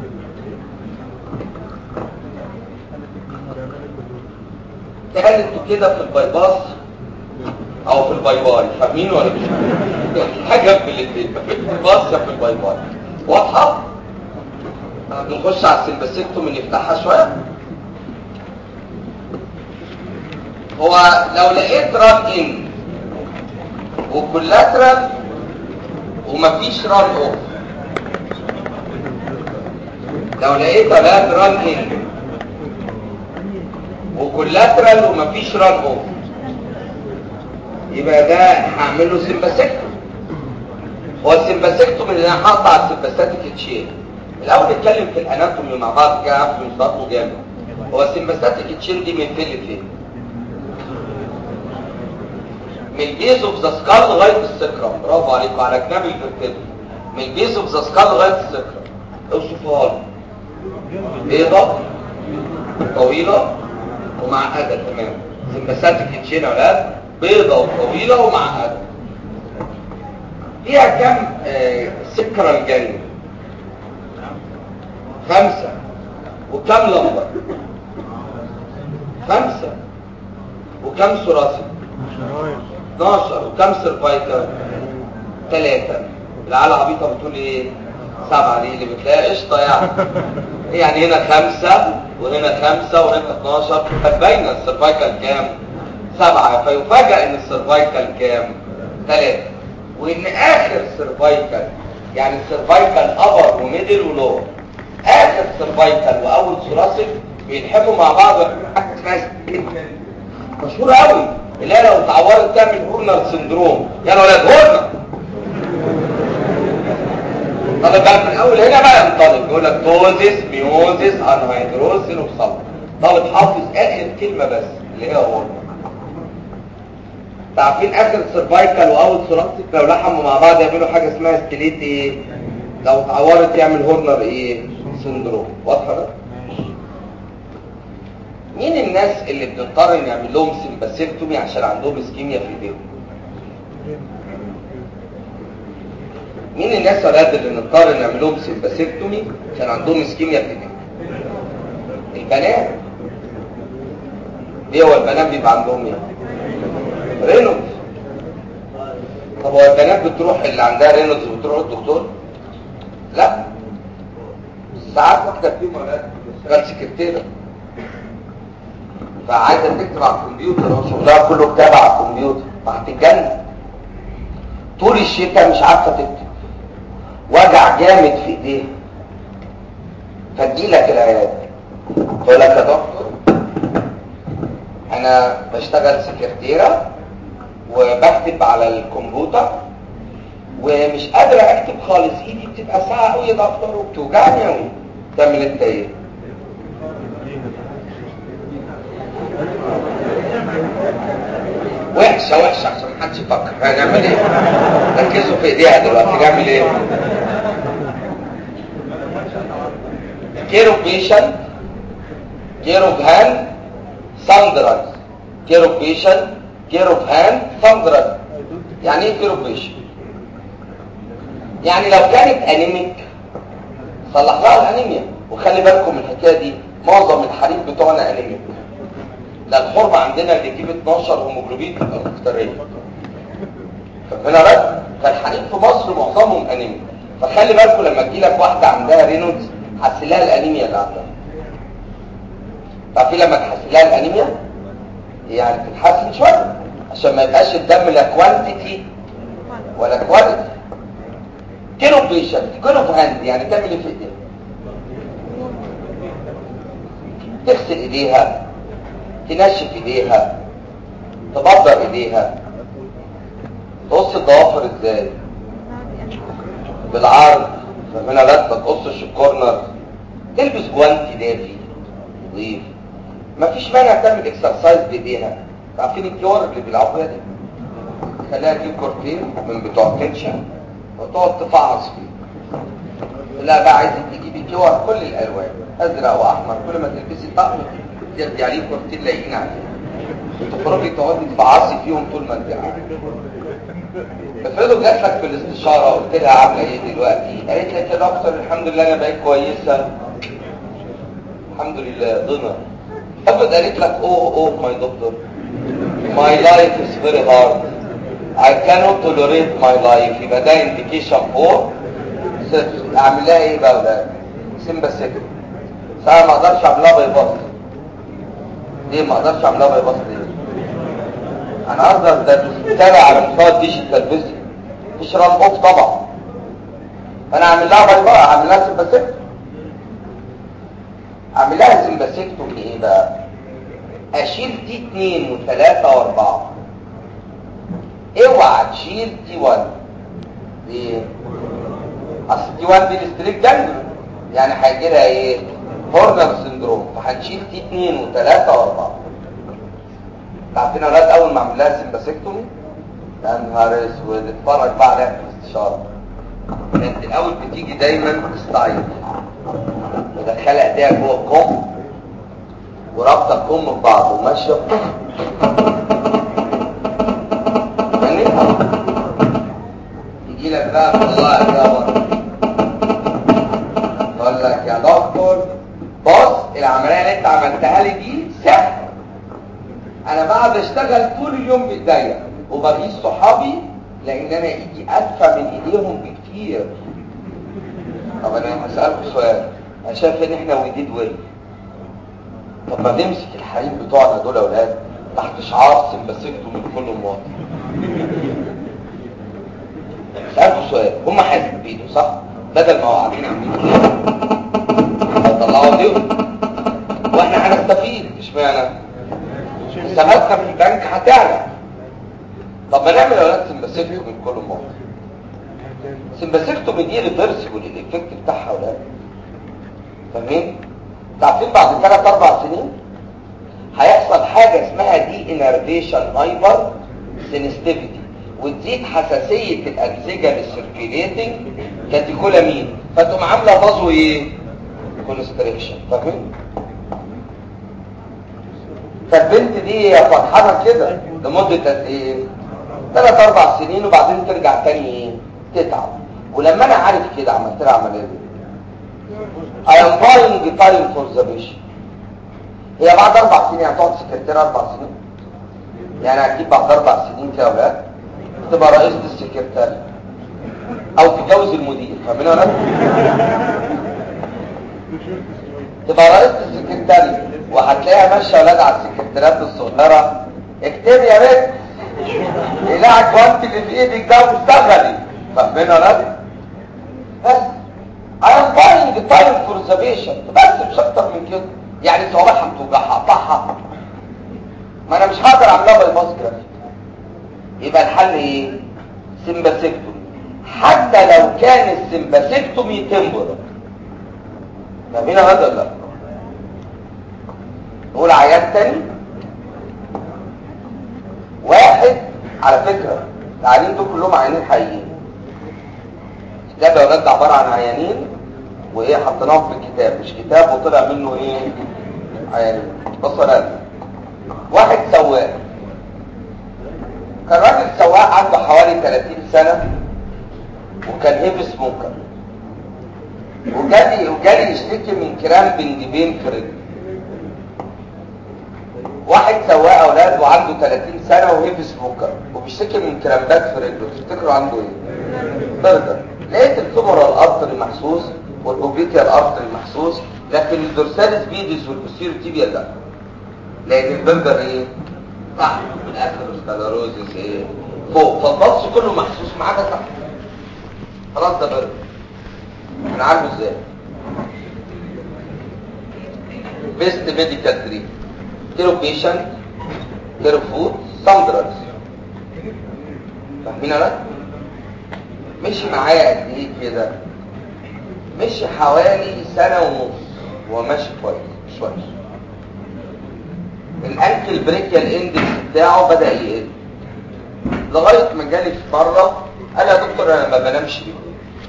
A: تهل انتوا كده في البايباس او في البايباي، فاهمين ولا مش فاهمين؟ حاجه في الاثنين، في البايباس يا في البايباي. واضحه؟ نخش على السمباسيكتومي نفتحها شويه. هو لو لقيت ران ان وكولاترال ومفيش ران اوف، لو لقيت اولاد ران ان وكولاترال ومفيش ران اوف، يبقى ده هعمله سمباسيكتوم. هو السمباسيكتوم اللي انا هقطع السمباساتيك تشين. الاول نتكلم في الاناتومي مع بعض كده، عارف مصداقه جامد. هو السمباساتيك تشين دي من فين لفين؟ من البيز اوف ذا سكال لغايه السكرم. برافو عليكم، على جناب الفرتبرا. من البيز اوف ذا سكال لغايه السكرم. اوصفها لي. بيضه طويله ومعقده تمام. سمباساتيك تشين يا اولاد بيضه وطويله ومعقده. فيها كم سكرال جانب؟ 5. وكم لمبر؟ 5. وكم ثراسي؟ 12. وكم سيرفايكال؟ 3. العيال عبيطه بتقول ايه 7 دي اللي بتلاقي قشطه يعني هنا 5 وهنا 5 وهنا 12، فباينه السيرفايكال كام 7، فيفاجئ ان السيرفايكال كام 3، وان اخر سيرفايكال يعني السيرفايكال ابر وميدل ولور، اخر سيرفايكال واول ثراسك بيلحقوا مع بعض حاجه اسمها مشهوره قوي، اللي هي لو اتعورت تعمل هورنر سندروم. يا ولاد هورنر. طالب بقى من الاول هنا بقى ينطلق يقول لك توزيس ميوزيس انهيدروز سينوكسال. طالب حافظ اخر كلمه بس اللي هي هورنر. عارفين اخر سيرفايكال واول ثراسك لو لحموا مع بعض يعملوا حاجه اسمها ستيليت ايه، لو اتعورت يعمل هورنر ايه سندروم. واضحه ده؟ مين الناس اللي بنضطر نعمل لهم سمباسيكتومي عشان عندهم اسكيميا في ايديهم؟ مين الناس اولاد اللي نضطر نعمل لهم سمباسيكتومي عشان عندهم اسكيميا في ايديهم؟ البنات. ليه هو البنات بيبقى عندهم ايه رينولدز؟ طب هو البنات بتروح اللي عندها رينولدز بتروح للدكتور؟ لا، ساعات واحده فيهم ولاد شغال سكرتيره فعايزه تكتب على الكمبيوتر، هو شغلها كله كتابه على الكمبيوتر، فهتتجنن طول الشتاء مش عارفه تكتب، وجع جامد في ايديها، فتجيلك العياده تقول لك يا دكتور انا بشتغل سكرتيره وبكتب على الكمبيوتر ومش قادره اكتب خالص، ايدي بتبقى ساعه قوي يا دكتور وبتوجعني قوي. تعمل انت ايه؟ وحشه عشان محدش يفكر. هنعمل ايه؟ ركزوا في ايديها دلوقتي. نعمل ايه؟ كير اوف بيشنت، كير اوف هاند، ساندرز. كير اوف بيشنت، كير اوف هاند، ساندرز. يعني ايه كير اوف بيشنت؟ يعني لو كانت انيميك صلح لها الانيميا. وخلي بالكم من الحكايه دي، معظم الحريم بتوعنا انيميك. لا الحربة عندنا اللي تجيب 12 هيموجلوبين تبقى مفترية. فهنا رد، فالحريم في مصر معظمهم انيميا. فخلي بالكم لما تجيلك واحدة عندها رينولدز حسلها الانيميا اللي عندها. تعرفين لما تحسلها الانيميا يعني تتحسن شوية عشان ما يبقاش الدم لا كوانتيتي ولا كواليتي. كيلو بيشنت، كيلو في هاند، يعني تعمل ايه في ايديها؟ تغسل ايديها، تنشف ايديها، تبدر ايديها، تقص الضوافر ازاي؟ بالعرض. فمن لا تقصش الكورنر، تلبس جوانتي دافي نظيف. مفيش مانع تعمل اكسرسايز بايديها. عارفين الكور اللي بيلعبوا بيها دي؟ خليها تجيب كورتين من بتوع تنشن وتقعد تفعص فيه. لا بقى عايزين تجيبي كور كل الالوان، ازرق واحمر، كل ما تلبسي طقم تدي عليه كورتين لايقين عليه، تخرجي تقعدي تفعصي فيهم طول ما انت قاعده. افرضوا جات لك في الاستشاره وقلت لها عامله ايه دلوقتي؟ قالت لك يا دكتور الحمد لله انا بقيت كويسه الحمد لله ضمن. افرض قالت لك اوه ماي دكتور my life is very hard I cannot tolerate my life، يبقى ده indication for surgery. اعمل لها ايه بقى ولا سمباسيكل؟ ساعه ما اقدرش اعملها بايباس. ليه ما اقدرش اعملها بايباس ليه؟ انا قصدي ده بتتابع على مستوى الديجيتال فيزيك مش ران اوف طبعا. فانا اعمل لها بايباس، اعمل لها سمباسيكل. اعمل لها سمباسيكتوم ايه بقى؟ اشيل تي 2 و3 و4. اوعى تشيل تي 1. ليه؟ اصل تي 1 دي الاستريك جانجلون، يعني هيجي لها ايه؟ هورنر سندروم. فهنشيل تي 2 و3 و4. عارفين يا اولاد اول ما اعمل لها سمباسيكتومي يا نهار اسود اتفرج بقى عليها في الاستشاره. كانت الاول بتيجي دايما ستايل مدخله ايديها جوه الكم ورابطه الكم ببعض وماشيه يعني يجي لك بقى والله يا بره يقول لك يا دكتور بص العمليه اللي انت عملتها لي دي سحر. انا بقعد اشتغل طول اليوم بايديا وبغيظ صحابي لان انا ايدي ادفى من ايديهم بكتير. طب انا هسالكم سؤال، انا شايف ان احنا وديد ويل. طب ما نمسك الحريم بتوعنا دول يا اولاد تحت شعار سمباسيكتوم من كل مواطن. سالكم سؤال، هم حاسين بايده صح؟ بدل ما هو قاعدين عاملين كده طلعوا ايديهم واحنا هنستفيد. اشمعنى؟ حساباتنا في البنك هتعلى. طب ما نعمل يا اولاد سمباسيكتوم من كل مواطن. سمباسيكتوم دي ريفرسبل الايفكت بتاعها يا اولاد. فاهمين؟ عارفين بعد 3-4 سنين هيحصل حاجه اسمها دي انرفيشن هايبر سينستيفيتي وتزيد حساسيه الانسجه للسيركيليتنج كاتيكولامين فتقوم عامله فازو ايه؟ كونستريكشن. فاهمين؟ فالبنت دي فرحانه كده لمده قد ايه؟ 3-4 سنين وبعدين ترجع تاني ايه؟ تتعب. ولما انا عارف كده عملت لها عمليه دي I am buying time for the patient. هي بعد 4 سنين هتقعد سكرتيرة 4 سنين؟ يعني هتجيب بعد 4 سنين كده اولاد تبقى رئيسة السكرتيرة او تتجوز المدير. فاهمين ولا لا؟ تبقى رئيسة السكرتيرة وهتلاقيها ماشيه اولاد على السكرتيرات الصغيره اكتبي يا بنت العك وانت اللي في ايدك ده واشتغلي. فاهمين ولا لا؟ بس I am buying the time for the patient. بس مش اكتر من كده. يعني صوابعها بتوجعها قطعها ما انا مش هقدر اعملها بايباس كده. يبقى الحل ايه؟ سمباسيكتومي. حتى لو كان السمباسيكتومي تمبر. فاهمين هذا ولا لا؟ نقول عيان تاني. واحد على فكره العيانين دول كلهم عيانين حقيقيين. ده يا ولاد عباره عن عيانين وايه حطيناهم في الكتاب مش كتاب وطلع منه ايه عيانين. بصوا يا واحد سواق كان راجل سواق عنده حوالي 30 سنه وكان هيفي سموكر وجالي يشتكي من كرامبنج بين في رجله. واحد سواق اولاد وعنده 30 سنه وهيفي سموكر وبيشتكي من كرامبات في رجله. تفتكروا عنده ايه؟ برجر. لقيت الفيمورال ارتري محسوس والبوبيتيال ارتري محسوس لكن الدورساليس فيديس والبوستيريور تيبيا لا. لان البرجر ايه؟ تحت والاثيروسكليروزس ايه؟ فوق. فالبلس كله محسوس ما عدا تحت. خلاص ده برجر. هنعالجه ازاي؟ بيست ميديكال تريت كيرو بيشنت كيرو فود some drugs. فاهمين ولا؟ مشي معايا قد ايه كده؟ مشي حوالي سنة ونص وماشي كويس مش وحش. الانكل بريكيال اندكس بتاعه بدأ يقل لغاية ما جالي في مرة قال يا دكتور انا ما بنامش ليه؟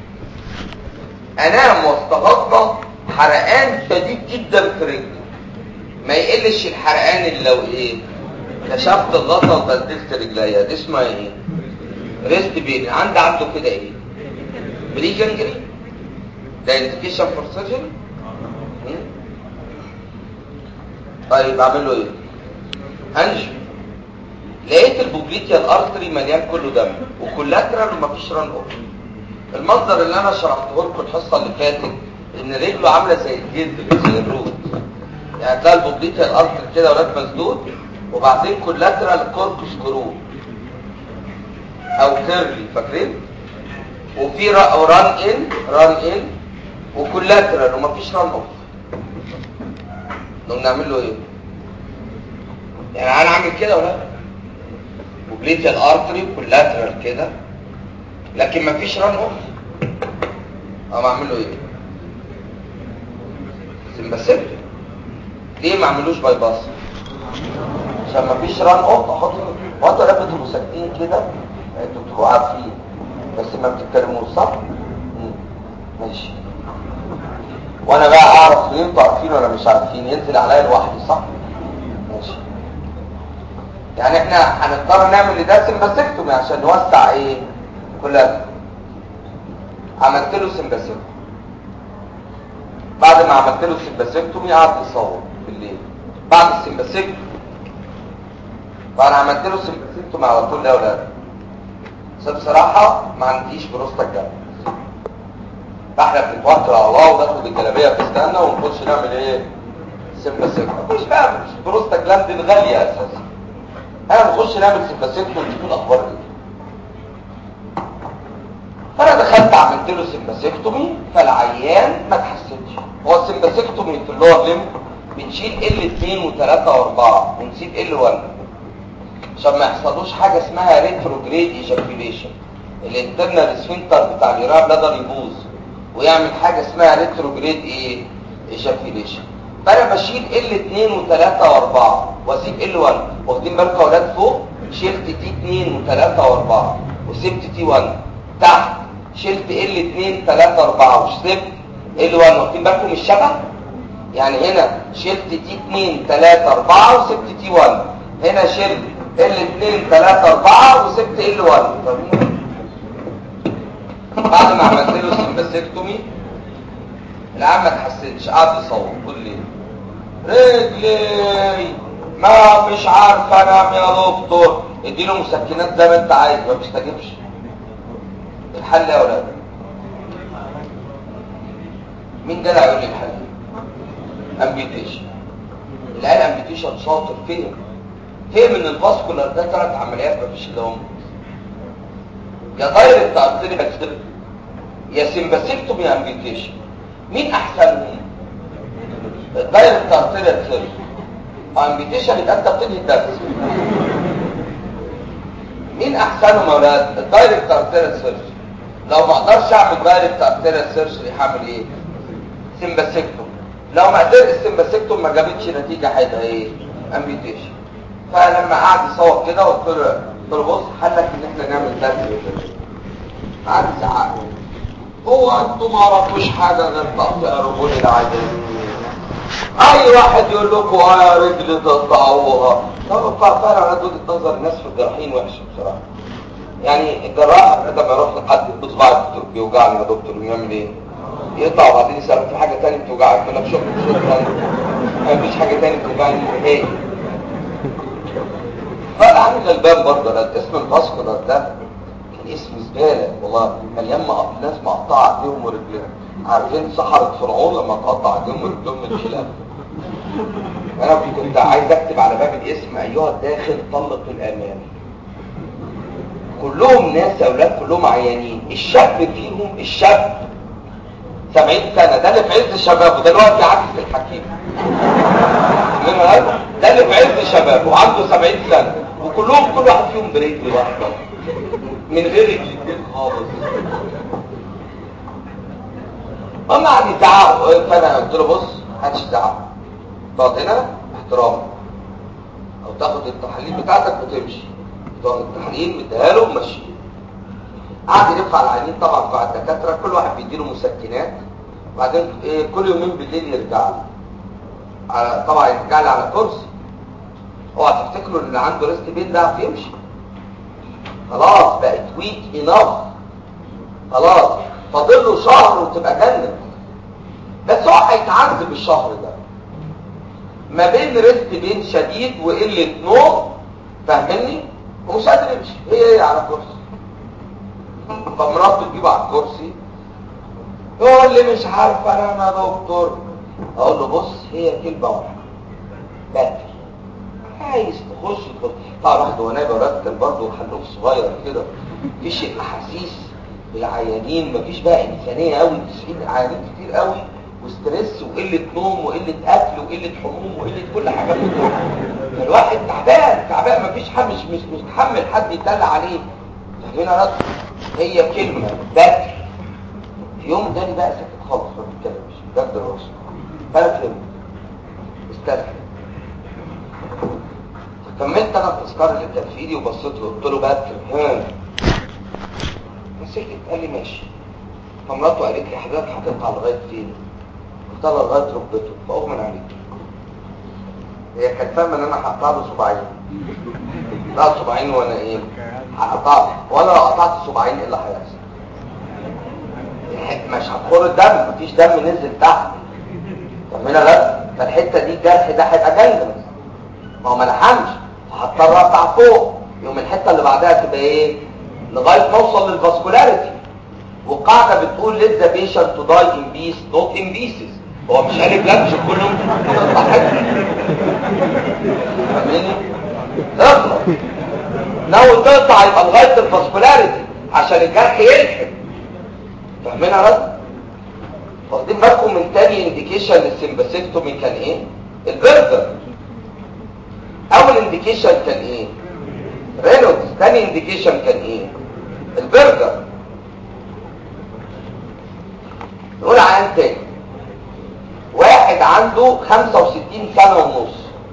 A: انام واستغطى حرقان شديد جدا في رجلي، ما يقلش الحرقان اللي لو ايه كشفت الغطا وبدلت رجليا. دي اسمها ايه؟ ريست بين. عنده كده ايه؟ بريجنجري. ده انديكيشن فور سيرجري. طيب اعمل له ايه؟ انجو. لقيت البوبليتيال ارتري مليان كله دم وكولاترال ومفيش ران اوف. المنظر اللي انا شرحته لكم الحصه اللي فاتت ان رجله عامله زي الجدر زي الروت، يعني تلاقي البوبليتيال ارتري كده ولاد مسدود وبعدين كولاترال كوركس كرو او كيرلي فاكرين، وفي ران ان وكولاترال ومفيش ران اوف. نقوم نعمل له ايه؟ يعني انا عامل كده ولا بوبليتيال ارتري كولاترال كده لكن مفيش ران اوف. اعمل له ايه؟ سمباسيبتي. ليه ما اعملوش باي باس؟ عشان مفيش ران اوف. احط وانتوا لابتوا مساكين كده انتوا بتبقوا عارفين بس ما بتتكلموش صح؟ ماشي. وانا بقى اعرف ان انتوا عارفين ولا مش عارفين، ينزل عليا لوحدي صح؟ ماشي. يعني احنا هنضطر نعمل لده سمباسيكتومي عشان نوسع ايه؟ كلها. عملت له سمباسيكتومي. بعد ما عملت له سمباسيكتومي قعد يصور بالليل. بعد السمباسيكتومي فانا عملت له سمباسيكتومي على طول يا اولاد. بس بصراحه ما عنديش بروستات جامده. فاحنا بنتوكل على الله وناخد الجلابيه في استنى ونخش نعمل ايه؟ سمباسيكتومي. مش بقى مش بروستات جامده غاليه اساسا. انا بنخش نعمل سمباسيكتومي ونشوف الاخبار دي. فانا دخلت عملت له سمباسيكتومي فالعيان ما اتحسنش. هو السمباسيكتومي في اللور ليم بنشيل L2 و3 و4 ونسيب L1 عشان ما يحصلوش حاجه اسمها ريتروجريد ايجاكيوليشن. الانترنال سفنكتر بتاع اليورا بلادر يبوظ ويعمل حاجه اسمها ريتروجريد ايه؟ ايجاكيوليشن. فانا بشيل L2 و3 و4 واسيب L1. واخدين بالكم يا اولاد؟ فوق شلت T2 و3 و4 وسبت T1. تحت شلت L2 3 4 وسبت L1. واخدين بالكم من الشبه؟ يعني هنا شلت T2 3 4 وسبت T1. هنا شلت L2 3 4 وسبت L1. بعد ما عملت له سمباسيكتومي العيان ما اتحسنش، قعد يصور كل ليله. رجلي ما مش عارف انام يا دكتور. اديله مسكنات زي ما انت عايز ما بيستجيبش. الحل يا ولاد مين جدع يقول لي الحل؟ امبيوتيشن. العيال امبيوتيشن شاطر. فهم ان الفاسكولار ده 3 عمليات مفيش الا هم. يا دايركت ارتيريال سيرجري يا سمباسيكتومي يا امبيوتيشن. مين احسنهم؟ الدايركت ارتيريال سيرجري. امبيوتيشن يبقى انت بتنهي الدرس. مين احسنهم يا ولاد؟ الدايركت ارتيريال سيرجري. لو ما اقدرش اعمل دايركت ارتيريال سيرجري هعمل ايه؟ سمباسيكتومي. لو ما قدرت السمباسيكتومي ما جابتش نتيجه هيبقى ايه؟ امبيوتيشن. فلما قعد يصور كده قلت له بص حلك ان احنا نعمل درس. قعد يزعق. هو انتوا ما عرفتوش حاجه غير تقطيع رجول العجل. اي واحد يقول لكم يا رجل تقطعوها. طب فعلا انا وجهه نظر الناس في الجراحين وحشه بصراحه. يعني الجراح لما يروح لحد بصباع الدكتور بيوجعني يا دكتور يعمل ايه؟ يطلع وبعدين يسأله في حاجه ثانيه بتوجعك؟ يقول لك شكرا مفيش حاجه ثانيه بتوجعني نهائي. فانا عامل غلبان برضه. اسم الفاسكولار ده كان اسم زباله والله. مليان ناس مقطعه ايديهم ورجليهم. عارفين سحرة فرعون لما تقطع ايديهم ورجليهم من الخلاف؟ انا كنت عايز اكتب على باب الاسم ايها الداخل طلق الامان. كلهم ناس يا اولاد كلهم عيانين. الشاب فيهم الشاب 70 سنه ده اللي في عز شبابه. ده اللي هو بيعكس الحكيم. ده اللي في عز شبابه وعنده 70 سنه وكلهم كل واحد فيهم برجل واحده من غير رجلين خالص. هم قاعد يزعقوا، فانا قلت له بص محدش يزعق، تقعد هنا احترام، او تاخد التحاليل بتاعتك وتمشي. تاخد التحاليل مديها له ومشي. قعد يلف على العيانين طبعا بتوع الدكاتره، كل واحد بيديله مسكنات، وبعدين كل يومين بالليل يرجع لي طبعا يرجع لي على كرسي. اوعى تفتكروا اللي عنده ريست بين ده عارف يمشي، خلاص بقت ويك اناف، خلاص فاضل له شهر وتبقى جنة. بس هو هيتعذب الشهر ده ما بين ريست بين شديد وقله نوم، فاهمني؟ ومش قادر يمشي، هي على كرسي. فمراته تجيبه على الكرسي، يقول لي مش عارفه انا دكتور. اقول له بص هي كلمه واحده، باتر. عايز تخش طبعا واحد هو نايم ولاد كان برضه حلوف صغير كده، مفيش احاسيس بالعيانين، مفيش بقى انسانيه قوي، 90 عيانين كتير قوي، وستريس وقله نوم وقله اكل وقله حموم وقله كل حاجه بتدور. فالواحد تعبان مفيش حد مش متحمل حد يتدلع عليه. فاهمين يا رد؟ هي كلمه باتر. في يوم تاني بقى ساكت خالص ما بيتكلمش بجد الراسه. فانا فهمت استسلم. كملت انا التذكار اللي كان في ايدي وبصيت له قلت له باتر مسكت قال لي ماشي. فمراته قالت لي حضرتك هتقطع لغايه فين؟ قلت لها لغايه ركبته. فاغمن عليك. هي كانت فاهمه ان انا هقطع له صباعين. لا صباعين وانا ايه؟ هقطع، وانا لو قطعت صباعين ايه اللي هيحصل؟ مش هتخر الدم، مفيش دم نزل تحت. طب هنا لا، فالحته دي الجرح ده هيبقى جنجل، ما هو ما لحمش، هضطر اقطع فوق. يوم الحته اللي بعدها تبقى ايه؟ لغايه ما اوصل للفاسكولاريتي. والقاعده بتقول let the patient to die in peace not in pieces. هو مش قال بلانش كلهم تقطع حته، فاهميني؟ اطلع لو تقطع يبقى لغايه الفاسكولاريتي عشان الجرح يلحق. فاهمين يا رد؟ واخدين بالكم من تاني انديكيشن للسمباسيكتومي كان ايه؟ البرجر. اول انديكيشن كان ايه؟ رينولدز. تاني انديكيشن كان ايه؟ البرجر. نقول عيان تاني، واحد عنده 65 سنة ونص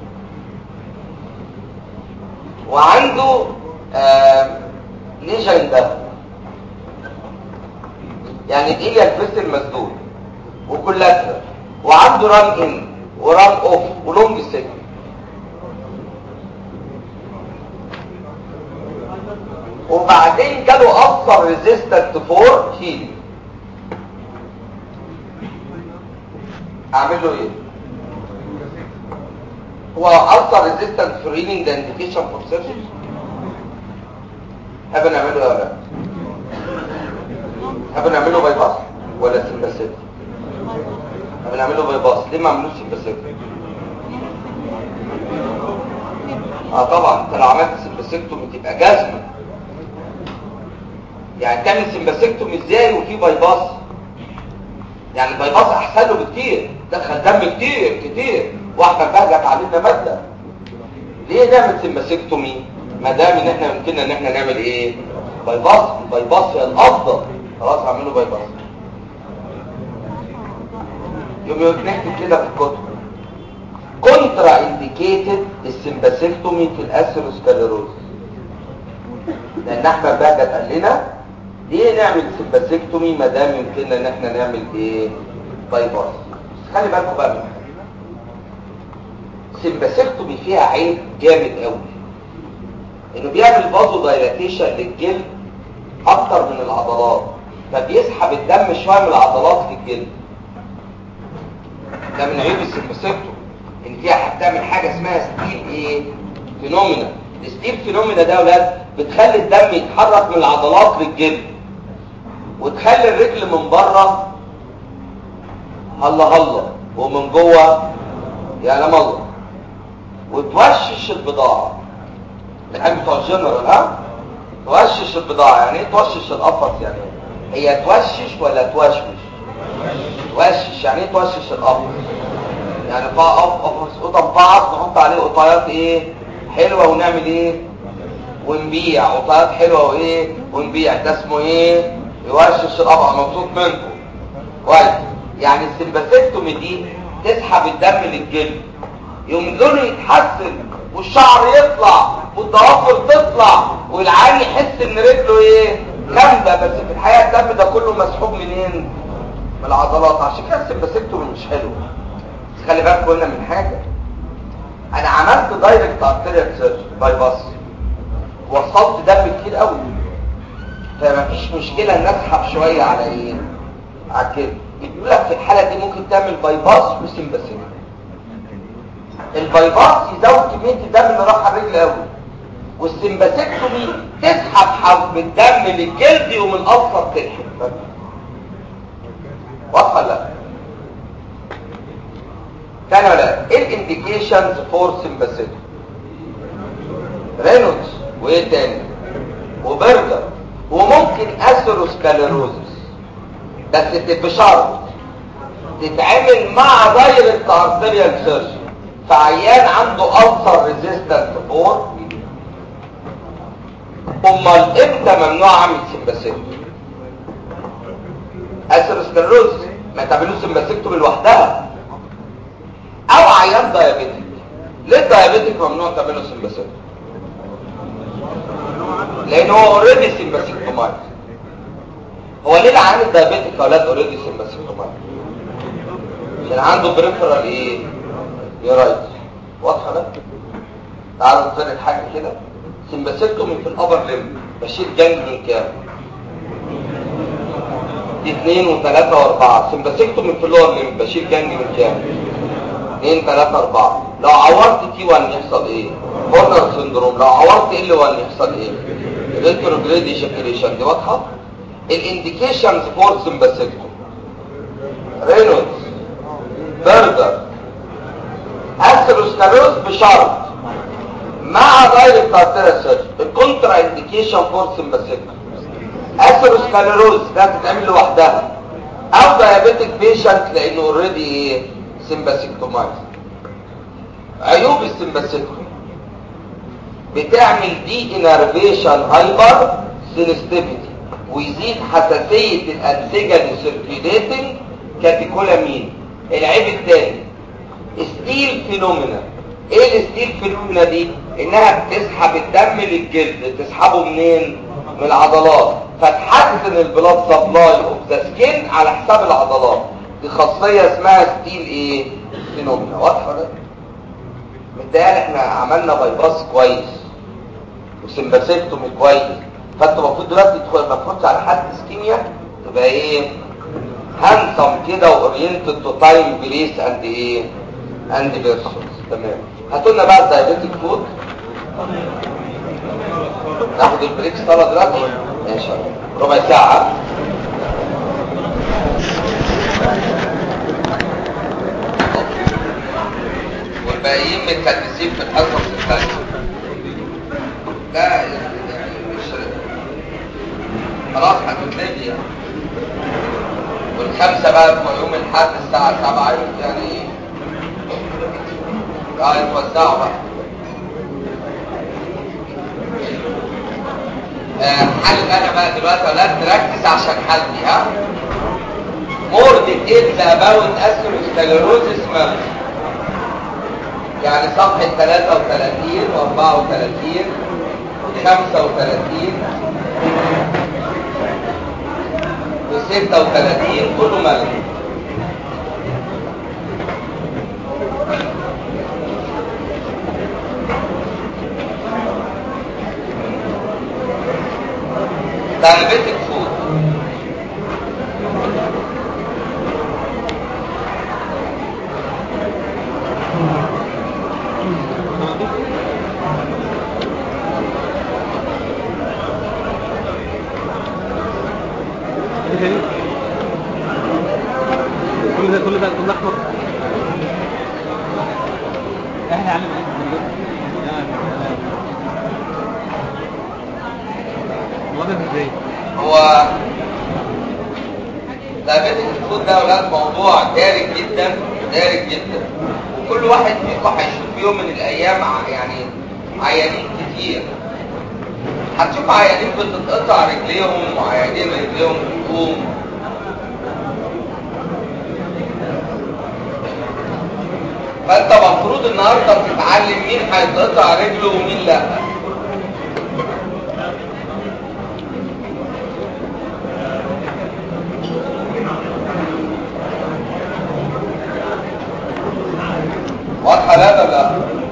A: وعنده ليجن ده، يعني الايليا الفيسل مسدود وكولاترال، وعنده ران ان وران اوف ولونج سيجمنت. وبعدين جاله اثر ريزيستنت فور هيلينج. اعمل له ايه؟ هو اثر ريزيستنت فور هيلينج ده انديكيشن فور سيرجري؟ حابب نعمله ايه ولا لا؟ حابب نعمله باي باس ولا سمباسيك؟ حابب نعمله باي باس. ليه ما عملوش سمباسيك؟ طبعا انت لو عملت سمباسيكتومي تبقى جزمه. يعني تعمل سمباسيكتومي ازاي وفي باي باس؟ يعني الباي باس احسن له بكتير، دخل دم كتير واحنا بهجت علينا ماده. ليه نعمل سمباسيكتومي ما دام ان احنا يمكننا ان احنا نعمل ايه؟ باي باس. الباي باس هي الافضل. خلاص هعمله باي باس. يوم نكتب كده في الكتب كونترا انديكيتد السمباسيكتومي في الاسيروسكليروز، لان احمد بهجت قال لنا ليه نعمل سمباسيكتومي ما دام يمكننا ان احنا نعمل ايه؟ باي باس. خلي بالكم بقى من حاجه، السمباسيكتومي فيها عيب جامد قوي، انه بيعمل فازو دايلاتيشن للجلد اكتر من العضلات، فبيسحب الدم شويه من العضلات في الجلد. ده من عيوب السمباسيكتومي، ان فيها هتعمل حاجه اسمها ستيل ايه؟ فينومينا. الستيل فينومينا ده يا اولاد بتخلي الدم يتحرك من العضلات للجلد، وتخلي الرجل من بره هلا ومن جوه يعلم الله، وتوشش البضاعه. الحاجه بتوع الجنرال توشش البضاعه. يعني ايه توشش القفص؟ يعني هي توشش ولا توشوش؟ توشش. يعني ايه توشش القفص؟ يعني قفص قطن بعض نحط عليه قطايات ايه حلوه ونعمل ايه ونبيع، وطلعت حلوه وايه ونبيع. ده اسمه ايه؟ يوشش القبع. مبسوط منكم كويس. يعني السمباسيكتومي دي تسحب الدم للجلد، يوم لونه يتحسن والشعر يطلع والضوافر تطلع والعين يحس ان رجله ايه جامده، بس في الحقيقه الدم ده كله مسحوب منين؟ من العضلات. عشان كده السمباسيكتومي مش حلو. بس خلي بالكم هنا من حاجه، انا عملت دايركت ارتيريال سيرجري باي باس، وصلت دم كتير قوي، فمفيش مشكله ان اسحب شويه على ايه؟ على الجلد. بيقول لك في الحاله دي ممكن تعمل باي باس وسمباسيكتومي. الباي باس يزود كميه الدم اللي راح على الرجل قوي، والسمباسيكتومي تسحب حب الدم للجلد ومن الألسر تلحق. واضحه ولا لا؟ تاني ولا ايه الانديكيشنز فور سمباسيكتومي؟ رينولدز، وايه تاني؟ وبرجر، وممكن اثيروسكليروزس، بس بشرط تتعمل مع دايركت ارتيريال سيرجري في عيان عنده ألسر ريزيستنت فور. امال امتى ممنوع اعمل سمباسيكتومي؟ اثيروسكليروزس ما تعملوش سمباسيكتومي لوحدها، او عيان دايابيتيك. ليه الدايابيتيك ممنوع تعمله سمباسيكتومي؟ لان هو اوريدي سمباسيكتومايز. هو ليه العيان الدايابيتيك يا اولاد اوريدي سمباسيكتومايز؟ عشان عنده بريفرال ايه؟ يرايت. واضحه ده؟ تعالوا نفرق حاجه كده. سمباسيكتومي في الابر ليم بشيل جانجليون كام؟ 2 و3 و4. سمباسيكتومي في اللور ليم بشيل جانجليون كام؟ 2 3 4. لو عورت تي 1 يحصل ايه؟ هورنر سندروم. لو عورت ال 1 يحصل ايه؟ ريتروجريد ايجاكيوليشن. دي واضحه؟ الانديكيشنز فور سمباسيكتومي رينولدز، برجر، اثيروسكليروز بشرط مع دايركت ارتيريال سيرجري. الكونترا انديكيشن فور سمباسيكتومي اثيروسكليروز ده تتعمل لوحدها، او دايابيتيك بيشنت لانه اوريدي ايه؟ سمباسيكتومايز. عيوب السمباسيكتومي بتعمل دي انرفيشن هايبر سينستيفيتي، ويزيد حساسيه الانسجه للسيركيوليتنج كاتيكولامين. العيب الثاني ستيل فينومينا. ايه الستيل فينومينا دي؟ انها بتسحب الدم للجلد. تسحبه منين؟ من العضلات، فتحسن البلاد سبلاي اوف ذا سكين على حساب العضلات. دي خاصيه اسمها ستيل ايه؟ فينومينا. واضحه ده؟ متهيألي احنا عملنا باي باس كويس وسمباسيكتومي كويس، فانت المفروض دلوقتي تدخل ما تفوتش على حد اسكيميا تبقى ايه؟ هانسم كده واورينتد تو تايم بليس اند ايه؟ اند بيرسونز. تمام. هاتوا لنا بقى الدايابيتيك فود. ناخد البريك صلاه دلوقتي ان شاء الله ربع ساعه. والباقيين متكدسين في الحصص الثانيه. لا يعني مش خلاص هتتلغي يعني. والخمسه بقى في يوم الاحد الساعه 7 يعني يتوزعوا بقى. حل انا بقى دلوقتي ولا تركز عشان حلي. ها مور ديتيلز اباوت اثيروسكليروزس ميرس، يعني صفحه 33 و34 و35 و36 كله ملك. دايابيتيك فود.
B: كل ده احمر. احنا عاملين واضح ازاي؟
A: هو دايابيتيك فود ده يا اولاد موضوع دارج جدا دارج جدا، وكل واحد فيكم هيشوف يوم من الايام يعني عيانين كتير. هتشوف عيانين بتتقطع رجليهم وعيانين رجليهم بتقوم. فانت المفروض النهارده تتعلم مين هيتقطع رجله ومين لا. واضحه لا لا؟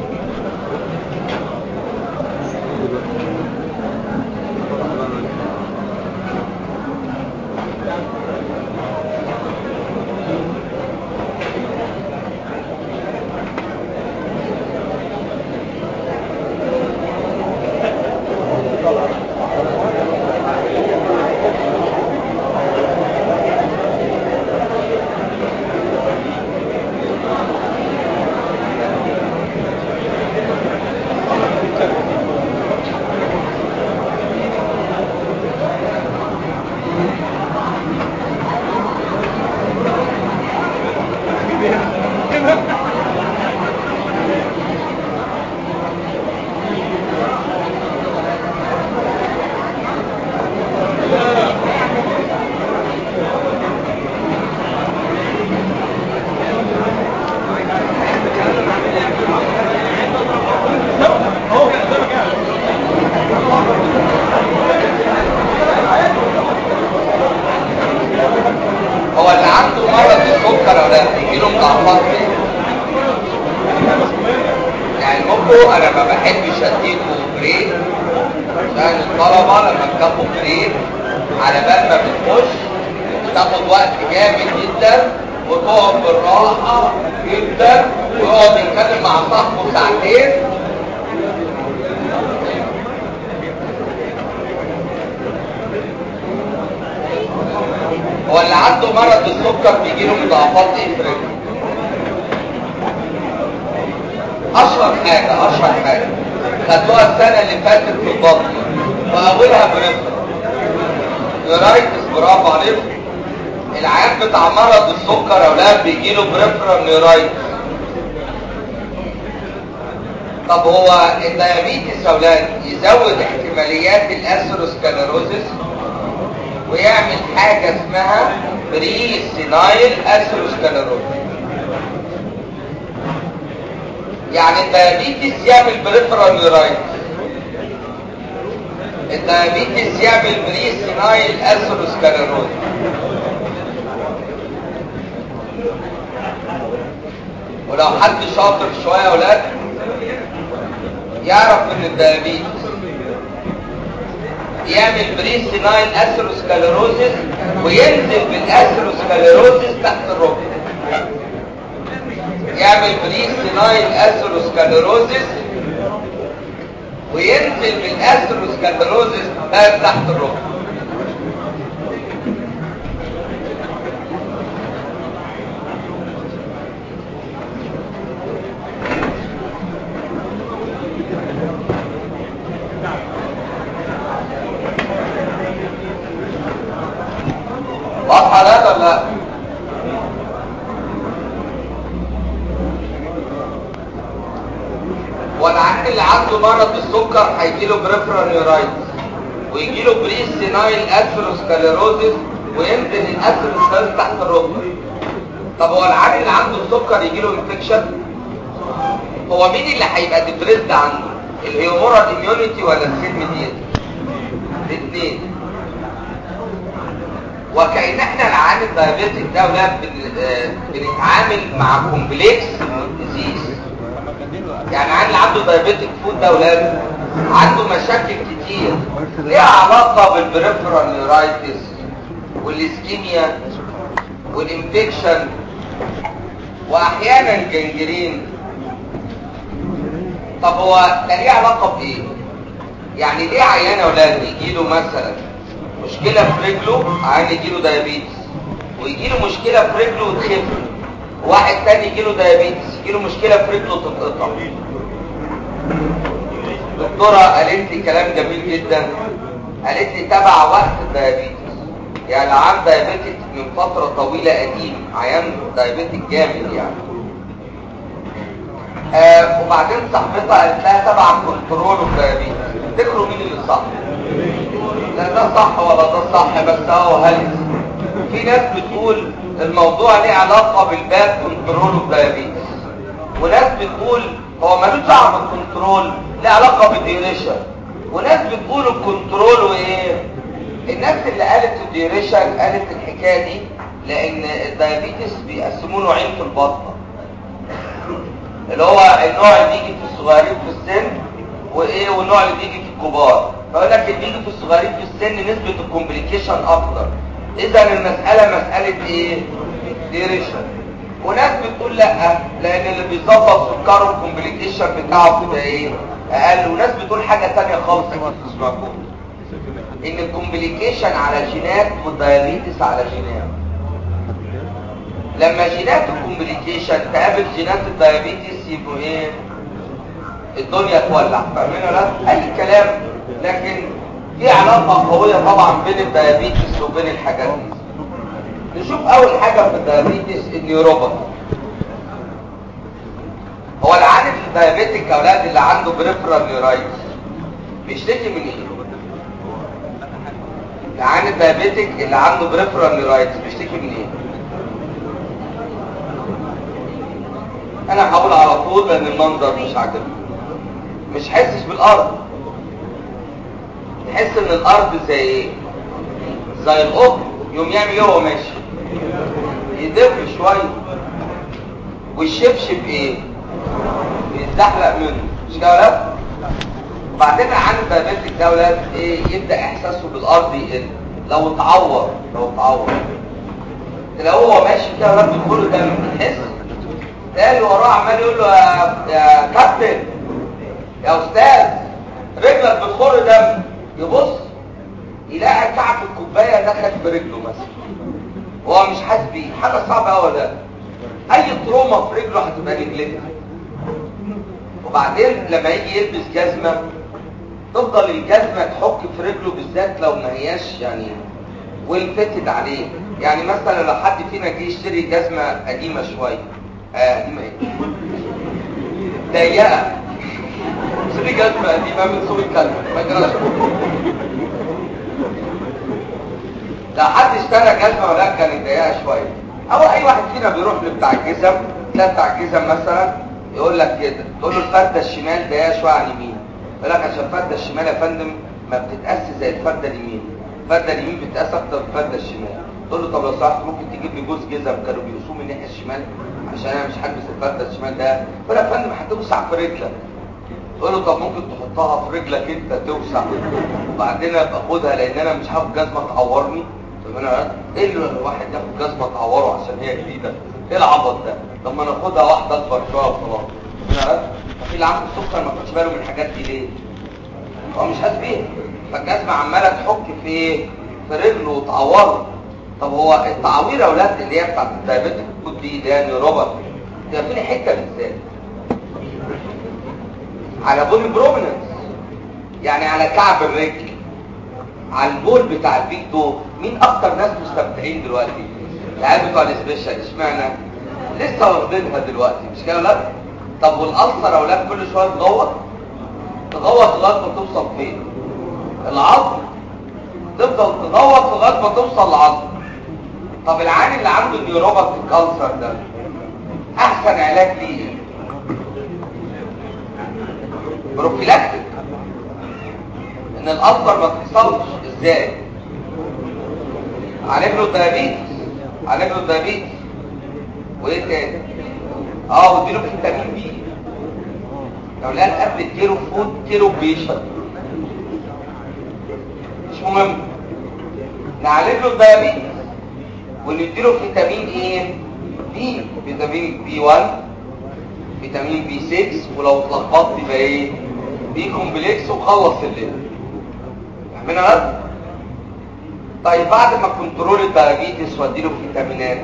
A: هو اللي عنده مرض السكر ولا بيجيله مضاعفات ايه؟ يعني ممكن انا ما بحبش اديكوا بريك عشان الطلبه لما بتاخد بريك على بال ما بتخش بتاخد وقت جامد جدا وتقعد بالراحه جدا ويقعد يتكلم مع صاحبه ساعتين. هو اللي عنده مرض السكر بيجيله مضاعفات ايه في رجله؟ اشهر حاجه خدوها السنه اللي فاتت في البطن واولها بريفرال نيورايتس. برافو عليكم. العيان بتاع مرض السكر يا اولاد بيجيله بريفرال نيورايتس. طب هو الديابيتس يا اولاد يزود احتماليات الاثيروسكليروزس ويعمل حاجه اسمها بري سينايل اثيروسكليروزس. يعني الديابيتس يعمل بريفرال نيورايتس، الديابيتس يعمل بري سينايل اثيروسكليروزس. ولو حد شاطر شويه يا اولاد يعرف ان الديابيتس يعمل بري سينايل اثيروسكليروزس وينزل بالاثيروسكليروزس تحت الركبه. يعمل بري سينايل اثيروسكليروزس وينزل بالاثيروسكليروزس تحت الركبه. واضحه ولا لا؟ والعيان اللي عنده مرض السكر هيجيله بريفرال نيورايتس ويجيله بري سينايل اثيروسكليروزس وينزل الاثيروسكليروزس تحت الركبه. طب هو العيان اللي عنده السكر يجيله انفكشن؟ هو مين اللي هيبقى ديبريسد عنده؟ الهيومورال اميونيتي ولا السيل ميديت؟ الاثنين. وكأن احنا العيان الدايابيتك ده ولا بنتعامل مع كومبلكس ديزيز. يعني عيان اللي عنده دايابيتك فود ده ولاد عنده مشاكل كتير ليها علاقه بالبريفرال نيورايتس والاسكيميا والانفكشن واحيانا الجنجرين. طب هو ده ليه علاقه بايه؟ يعني ليه عيان يا اولاد يجيله مثلا مشكله في رجله، عيان يجيله دايابيتس ويجيله مشكله في رجله وتخف، واحد تاني يجيله دايابيتس يجيله مشكله في رجله تتقطع. دكتوره قالت لي كلام جميل جدا، قالت لي تبع وقت الدايابيتس، يعني عيان دايابيتك من فتره طويله قديم، عيان دايابيتك جامد يعني. وبعدين صاحبتها قالت لها تبع كنترول الدايابيتس. تفتكروا مين اللي صح؟ لا ده صح ولا ده صح، بس هو هلس. في ناس بتقول الموضوع ليه علاقه بالباك كنترول والدايابيتس، وناس بتقول هو ملوش دعوه بالكنترول، ليه علاقه بالديوريشن، وناس بتقول الكنترول وايه. الناس اللي قالت الديوريشن قالت الحكايه دي لان الدايابيتس بيقسموه نوعين في البطنه، اللي هو النوع اللي بيجي في الصغيرين في السن وايه، والنوع اللي بيجي في الكبار. فيقول لك اللي بيجي في الصغيرين في السن نسبه الكومبليكيشن اكتر، اذا المساله مساله ايه؟ ديوريشن. وناس بتقول لا، لان اللي بيظبط سكره الكومبليكيشن بتاعه بتبقى ايه؟ اقل. وناس بتقول حاجه ثانيه خالص تسمعكم، ان الكومبليكيشن على جينات والدايابيتس على جينات. لما جينات الكومبليكيشن تقابل جينات الدايابيتس يبقوا ايه؟ الدنيا تولع. فاهمين ولا؟ اي كلام، لكن في علاقه قويه طبعا بين الدايابيتس وبين الحاجات دي. نشوف اول حاجه في الدايابيتس النيوروباثي. هو العيان الدايابيتيك يا اولاد اللي عنده بريفرال نيورايتس بيشتكي من ايه؟ العيان الدايابيتيك اللي عنده بريفرال نيورايتس بيشتكي من ايه؟ انا هقول على طول لان المنظر مش عاجبني. مش حاسس بالارض، تحس ان الارض زي ايه؟ زي القطر. يوم يعمل ايه وهو ماشي؟ يدب شويه. والشبشب ايه؟ بيتزحلق منه، مش كده ولا لا؟ وبعدين عند الدايابيتيك ده ولاد ايه؟ يبدا احساسه بالارض يقل. لو اتعور لو هو ماشي كده ولاد بيدخله دم، تحس ده اللي وراه عمال يقول له يا كابتن يا استاذ رجلك بتخر دم. يبص يلاقي كعب الكوبايه دخل برجله مثلا، هو مش حاسس بيه. حاجه صعبه قوي ده. اي تروما في رجله هتبقى رجلته. وبعدين لما يجي يلبس جزمه تفضل الجزمه تحك في رجله، بالذات لو ما هياش يعني والفتت عليه. يعني مثلا لو حد فينا جه يشتري جزمه قديمه شويه، قديمه ايه؟ ضيقه. اشتري جزمه قديمه من سوق الكلب ما جراش. لو حد اشترى جزمه ولا كانت ضيقه شويه، او اي واحد فينا بيروح لبتاع الجزم، تلاقي بتاع الجزم مثلا يقول لك كده، تقول له الفرده الشمال ضيقه شويه عن اليمين، يقول لك عشان الفرده الشمال يا فندم ما بتتقاس زي الفرده اليمين، الفرده اليمين بتتقاس اكتر من الفرده الشمال. تقول له طب لو سمحت ممكن تجيب لي جوز جزم كانوا بيقصوه من الناحيه الشمال عشان انا مش هلبس الفرده الشمال ده. يقول لك يا فندم هتوسع في رجلك. تقول له طب ممكن تحطها في رجلك انت توسع، وبعدين ابقى خدها لان انا مش هاخد جزمه تعورني. طب انا ايه اللي الواحد ياخد جزمه تعوره عشان هي جديده؟ ايه العبط ده؟ طب ما ناخدها واحده اكبر شويه وخلاص. في اللي عنده السكر ما خدش باله من الحاجات دي ليه؟ هو مش حاسس بيها، فالجزمه عماله تحك في ايه؟ في رجله وتعوره. طب هو التعوير يا اولاد اللي هي بتاعت الدايابيتيك دي اللي هي نيوروباثي تبقى فين حته بالذات؟ على بول بروميننس، يعني على كعب الرجل، على البول بتاع البيك دو. مين اكتر ناس مستمتعين دلوقتي؟ العيال بتوع السبيشال. اشمعنى؟ لسه واخدينها دلوقتي مش كده ولا؟ طب والالسر يا اولاد كل شويه تغوط لغايه ما توصل فين؟ العظم. تفضل تغوط لغايه ما توصل للعظم. طب العيان اللي عنده نيوروباثي كانسر ده احسن علاج ليه ايه؟ بروفيلاكتيك، ان الالسر ما تحصلش. ازاي؟ عالج له الدايابيتس، وايه تاني؟ واديله فيتامين بي. لو لقى قبل الكيلو فود كيلو بيشرب مش مهم. نعالج له الدايابيتس ونديله فيتامين ايه؟ بي، فيتامين بي 1، فيتامين بي 6، ولو اتلخبطت يبقى ايه؟ بي كومبلكس، وخلص الليل. فاهمينها بس؟ طيب بعد ما كنترول الدايابيتس واديله فيتامينات،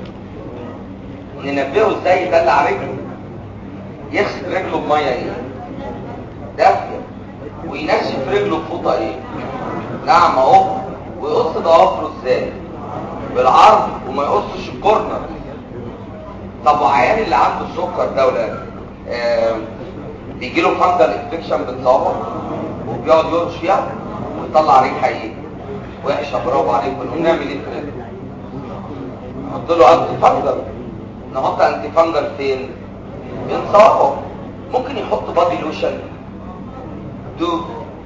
A: ننبهه ازاي يدلع رجله؟ يغسل رجله بميه ايه؟ دافيه. وينشف رجله بفوطه ايه؟ نعم اهو. ويقص ضوافره ازاي؟ بالعرض، وما يقصش الكورنر. طب وعيان اللي عنده السكر ده ولا بيجي له فانجل انفكشن بالطبع؟ وبيقعد يرش فيها ويطلع ريحه ايه وحشه. برافو عليكم. نقوم نعمل ايه في الرجل؟ نحط له انتي فانجل. نحط انتي فانجل فين؟ بين صوابعه. ممكن يحط بادي لوشن دوب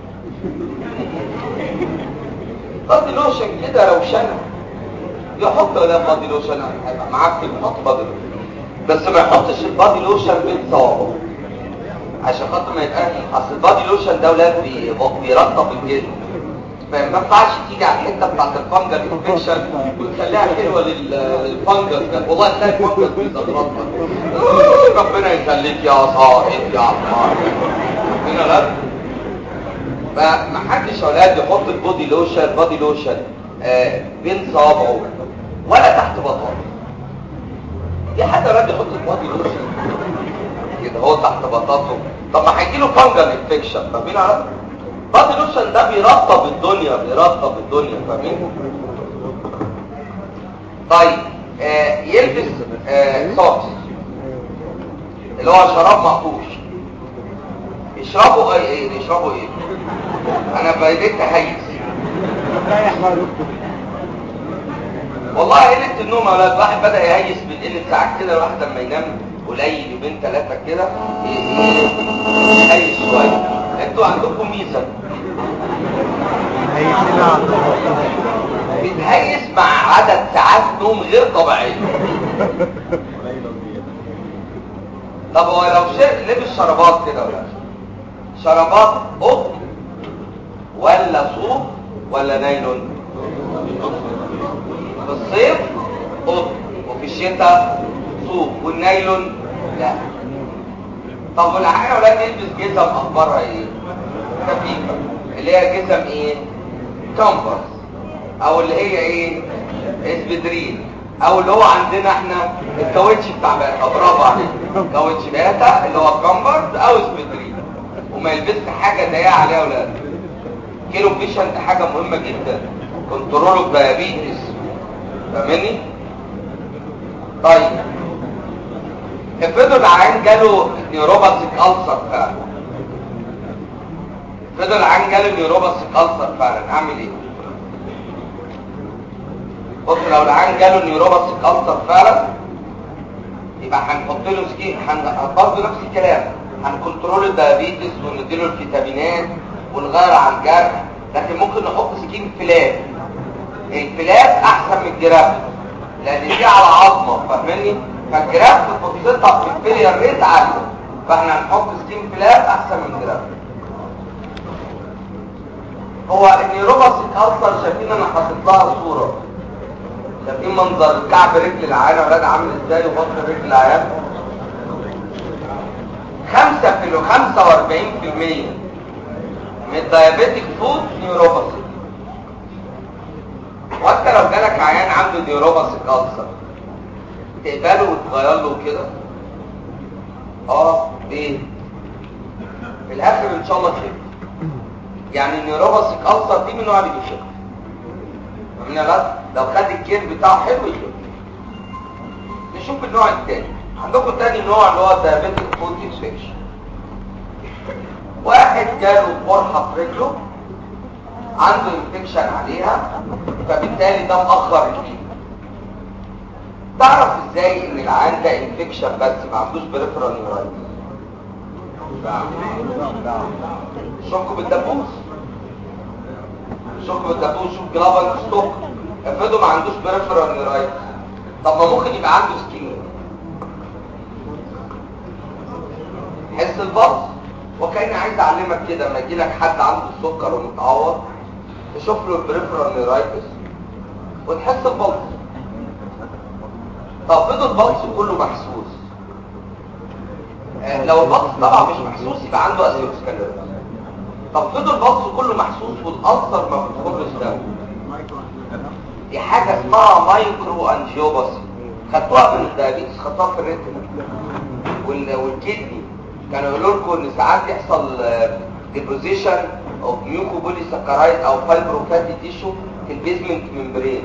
A: بادي لوشن كده روشنه يحط ده بادي لوشن هيبقى معاك يحط بادي لوشن، بس ما يحطش البادي لوشن بين صوابعه عشان خاطر ما يبقاش. اصل البادي لوشن ده ولاد بيرطب الجلد، ما ينفعش تيجي على الحته بتاعت الفنجل انفكشن وتخليها حلوه للفنجل. والله تلاقي الفنجل بيتغطى. ربنا يخليك يا صاحب يا عمار. ربنا لا فما حدش اولاد يحط البودي لوشن بين صوابعه ولا تحت بطنه. في حد اولاد يحط البودي لوشن كده هو تحت بطاطه؟ طب ما هيجي له فنجل انفكشن. طب مين عارف؟ بادي لوشن ده بيرطب الدنيا فاهمين؟ طيب يلبس سوكس اللي هو شراب مقطوش. يشربوا ايه؟ انا بديت اهيس والله قلة النوم يا ولاد. واحد بدأ يهيس بالقلة ساعات كده. الواحد لما ينام قليل يومين ثلاثة كده يهيس شوية. انتوا عندكم ميزة بتهيس مع عدد ساعات نوم غير طبيعية. طب هو لو لبس شرابات كده ولا شرابات قطن ولا صوف ولا نايلون؟ في الصيف قطن وفي الشتاء صوف، والنايلون لا. طب والعيال اولاد يلبس جزم اخبارها ايه؟ خفيفه اللي هي جزم ايه؟ كامبرس او اللي هي ايه؟ اسبدرين او اللي هو عندنا احنا الكاوتش بتاع باتا. برافو عليك. كاوتش باتا اللي هو كامبرس او اسبدرين. وما يلبسش حاجه ضيقه عليها يا اولاد. كيلو فيشن دي حاجه مهمه جدا. كنترول الدايابيتس فاهمني؟ طيب افرضوا العيان جاله نيوروباثيك ألسر فعلا. افرضوا العيان جاله نيوروباثيك ألسر فعلا اعمل ايه؟ بص لو العيان جاله نيوروباثيك ألسر فعلا يبقى هنحط له سكين. برضه نفس الكلام، هنكنترول الدايابيتس ونديله الفيتامينات ونغير على الجرح. لكن ممكن نحط سكين فلات. الفلات احسن من الجراف لان دي على عظمه فاهمني؟ فالجراف فرصتها في الفيلير ريت عاليه، فاحنا هنحط سكين فلات احسن من الجراف. هو النيوروباثيك ألسر شايفين انا حاطط لها صوره. شايفين منظر كعب رجل العيان ولاد عامل ازاي وبطن رجل العيان؟ 45% من الدايابيتيك فود نيوروباثيك. وانت لو جالك عيان عنده نيوروباثيك ألسر تقبله وتغير له كده؟ ليه؟ في الاخر ان شاء الله خير. يعني النيوروباثيك ألسر دي من نوع اللي بيخف. فاهمين يا لو خد الكير بتاعه حلو يخف. نشوف النوع الثاني. عندكم تاني نوع اللي هو الدايابيتيك فود انفكشن. واحد جاله قرحه في رجله عنده انفكشن عليها فبالتالي ده مأخر الكير. تعرف ازاي ان العيان ده انفكشن بس ما عندوش بريفرال نيورايتس؟ شوفوا بالدبوس. شوف جلابال ستوك. افرضوا ما عندوش بريفرال نيورايتس. طب ما ممكن يبقى عنده سكيميا. حس البلس. وكأني عايز اعلمك كده لما يجي لك حد عنده السكر ومتعور تشوف له البريفرال نيورايتس وتحس البلس. طب فضل البلس كله محسوس. لو البلس طبعا مش محسوس يبقى عنده اسيروسكليروز. طب فضل البلس كله محسوس والألسر ما بتدخلش دم. دي حاجه اسمها مايكرو انجيوباثي. خدتوها من الدايابيتس، خدتوها في الريتنا والكدني. كانوا يقولوا لكم ان ساعات يحصل ديبوزيشن اوف ميوكوبوليساكرايد او فايبروفاتي تيشو في البيزمنت ممبرين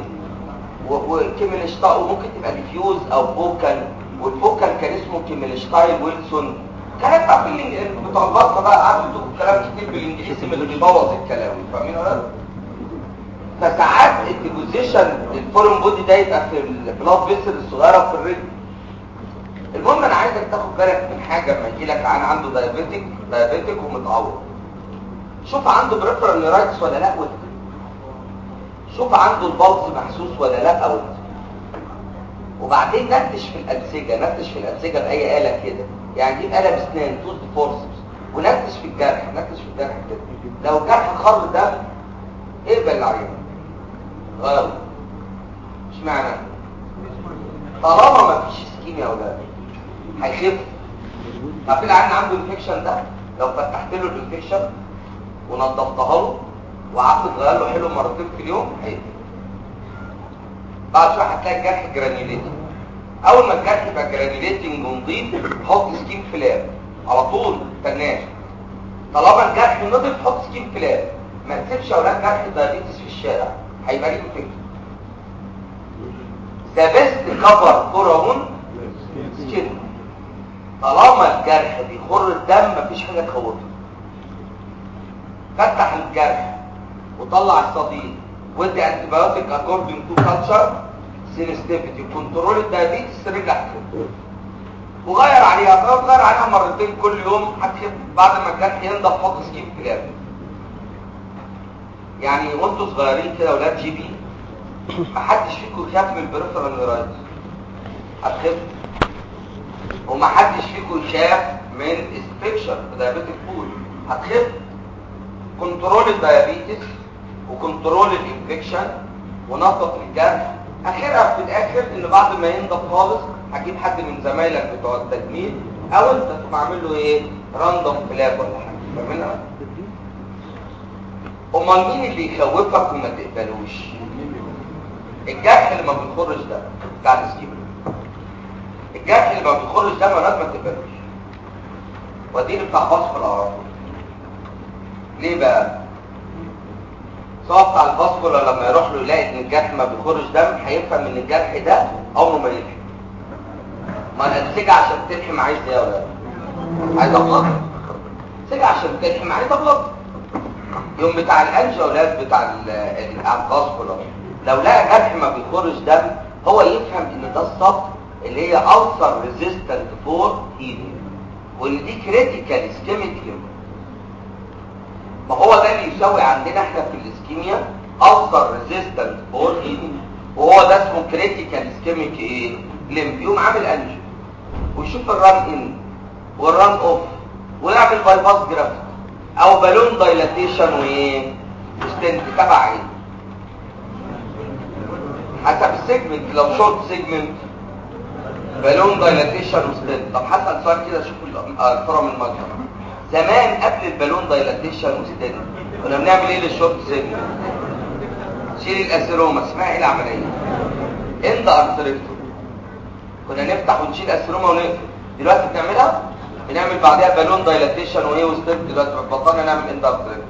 A: وكيميلشتاين، وممكن تبقى ديفيوز او فوكال. والفوكال كان اسمه كيميلشتاين ويلسون. كانت عارفين بتوع البطنه بقى قعدوا يكتبوا كلام كتير بالانجليزي من اللي بيبوظ الكلام، فاهمين ولا لا؟ فساعات الديبوزيشن الفورم بودي ده يبقى في البلاد فيسل الصغيره في الرجل. المهم انا عايزك تاخد بالك من حاجه لما يجي لك عنده دايابيتك ومتعور. شوف عنده بريفرال نيرايتس ولا لا وانت. شوف عنده البلس محسوس ولا لا وانت. وبعدين نتش في الانسجه باي آلة كده، يعني جيب آلة بسنان توز فورسبس ونتش في الجرح كده. لو الجرح خر دم اقبل العيان غير. اشمعنى؟ طالما ما فيش اسكيميا يا اولاد هيخف. عارفين العيان عنده انفكشن ده لو فتحت له الانفكشن ونضفتها له وقعدت تغير له حلو مرتين في اليوم هيقفل. بعد شويه هتلاقي الجرح جرانيوليتنج. اول ما الجرح يبقى جرانيوليتنج ونضيف حط سكين فلاب على طول تناش. طالما الجرح نضيف حط سكين فلاب. ما تسيبش اولاد جرح دايابيتس في الشارع هيبقى ليه فكره. ذا بيست كفر فور هون سكين. طالما الجرح بيخر الدم مفيش حاجه تخوفه. فتح الجرح وطلع الصديد ودي انتيبيوتيك اكوردنج تو كالتشر سينستيفيتي كنترول الدايابيتس رجع كده وغير عليها مرتين كل يوم هتخف. بعد ما الجرح ينضف حط سكين كلاب. يعني وانتوا صغيرين كده اولاد جي بي محدش فيكم يخاف من البريفرال نيرايتس هتخف. ومحدش فيكم يخاف من انفكشن في دايابيتك فود هتخف. كنترول الدايابيتس وكنترول الانفكشن ونظف الجرح. اخرها في الاخر ان بعد ما ينضف خالص هتجيب حد من زمايلك بتوع التجميل او انت تقوم عامل له ايه راندوم فلاب ولا حاجه. فاهمينها؟ امال مين اللي يخوفك وما تقبلوش؟ الجرح اللي ما بيخرج ده بتاع الاسكيميا. الجرح اللي ما بيخرج ده مرات ما تقبلوش. ودي بتاع بصف الاعراض. ليه بقى؟ سواء بتاع الفاسكولار لما يروح له يلاقي ان الجرح ما بيخرج دم هيفهم ان الجرح ده عمره ما يلحم. ما الانسجه عشان تلحم عايز ايه يا ولاد؟ عايز ابلط. الانسجه عشان تلحم عايز ابلط. يوم بتاع الانجا ولاد بتاع الفاسكولار لو لقى جرح ما بيخرج دم هو يفهم ان ده الصف اللي هي ulcer resistant for healing وان دي critical ischemic limb. ما هو ده اللي يساوي عندنا احنا في الاسكيميا ulcer resistant for healing وهو ده اسمه critical ischemic ايه limb. يقوم عامل انجو ويشوف الران ان والران اوف ويعمل بايباس جرافت او بالون دايلاتيشن وايه وستنت تبع ايه حسب السيجمنت. لو شورت سيجمنت بالون دايلاتيشن وستنت. طب هسأل سؤال كده شوفوا الفرم المجرى. زمان قبل البالون دايلاتيشن وستنت كنا بنعمل ايه للشورت سيجمنت؟ شيل الاسيروما. اسمها ايه العمليه؟ اند ارثريكتوم. كنا نفتح ونشيل اسيروما ونقفل. دلوقتي بنعملها بنعمل بعدها بالون دايلاتيشن وايه وستنت. دلوقتي بطلنا نعمل اند ارثريكتوم.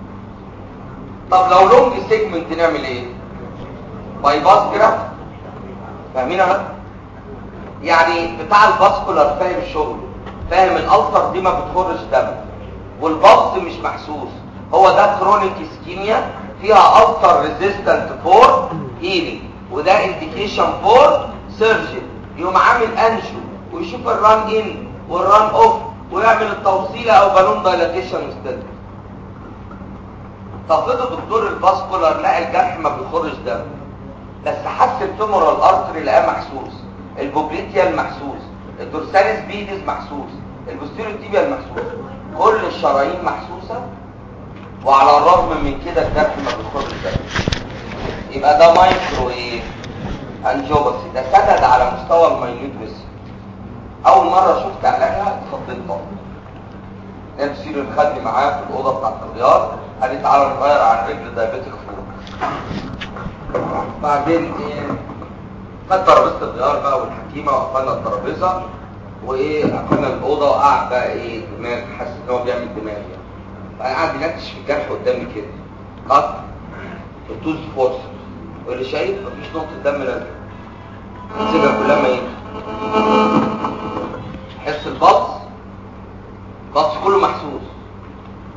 A: طب لو لونج سيجمنت نعمل ايه؟ بايباس جراف. فاهمينها؟ يعني بتاع الفاسكولار فاهم الشغل، فاهم الالتر دي ما بتخرج دم والبلس مش محسوس. هو ده كرونيك اسكيميا فيها التر ريزيستنت فور هيلينج وده انديكيشن فور سيرجري. يقوم عامل انجو ويشوف الران ان والران اوف ويعمل التوصيله او بالون دايلاتيشن وستنت. تفرض الدكتور الفاسكولار لقى الجرح ما بيخرج دم بس حس الفيمورال ارتري لقاه محسوس، البوبليتيال محسوس، الدورساليس بيديس محسوس، البوستيريور تيبيال محسوس، كل الشرايين محسوسه وعلى الرغم من كده الجرح ما بيخرج دم. يبقى ده مايكرو ايه انجيوباسي. ده سدد على مستوى الماينيوت فيسل. اول مره شفت علاجها اتخضيت طبعا. نفسي الخدي معاه في الاوضه بتاعت الرياض قال لي تعالى نغير عن رجل دايابيتك فوق. بعدين ايه خد ترابيزه الغيار بقى والحكيمه وقفلنا الترابيزه وايه قفلنا الاوضه وقعد بقى ايه دماغ حاسس ان هو بيعمل دماغ يعني. فانا قاعد ينكش في الجرح قدامي كده قط التوز فورس واللي شايف مفيش نقطه دم نازله. الانسجه كلها ميته. حس البلس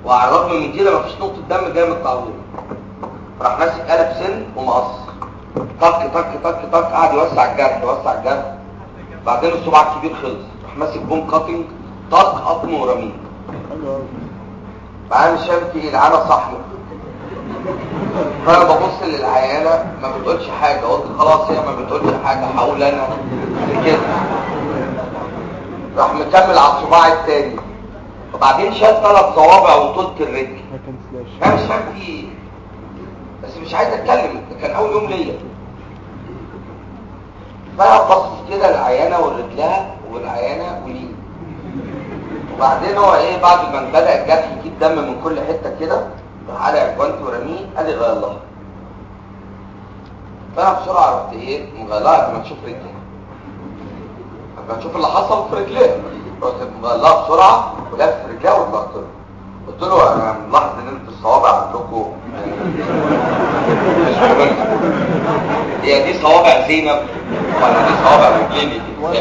A: وعلى الرغم من كده مفيش نقطه دم جايه من التعويض. راح ماسك قلب سن ومقص، طق طق طق طق، قعد يوسع الجرح يوسع الجرح. بعدين الصباع الكبير خلص، راح ماسك بوم كاتنج، طق قطم ورميه. معايا مش فاهم في ايه، العيانه صاحيه. فانا ببص للعيانه ما بتقولش حاجه، قلت خلاص هي ما بتقولش حاجه، هقول انا كده. راح مكمل على الصباع الثاني، وبعدين شال 3 صوابع وطولة الرجل. انا مش فاهم في ايه، بس مش عايز اتكلم، ده كان اول يوم ليا. فانا بص كده العيانه ورجلها والعيانه وليه. وبعدين هو ايه، بعد ما بدا الجرح يجيب دم من كل حته كده، راح قلع الجوانت ورميه، قال لي غير لها. فانا بسرعه رحت ايه مغيرها قبل ما تشوف رجليها، قبل ما تشوف اللي حصل في رجليها. رحت مغيرها بسرعه ولابس رجليها وطلعت له. قلت له انا ملاحظ ان انتوا الصوابع عندكم مش مهمه، هي دي صوابع زينب ولا دي صوابع رجليني؟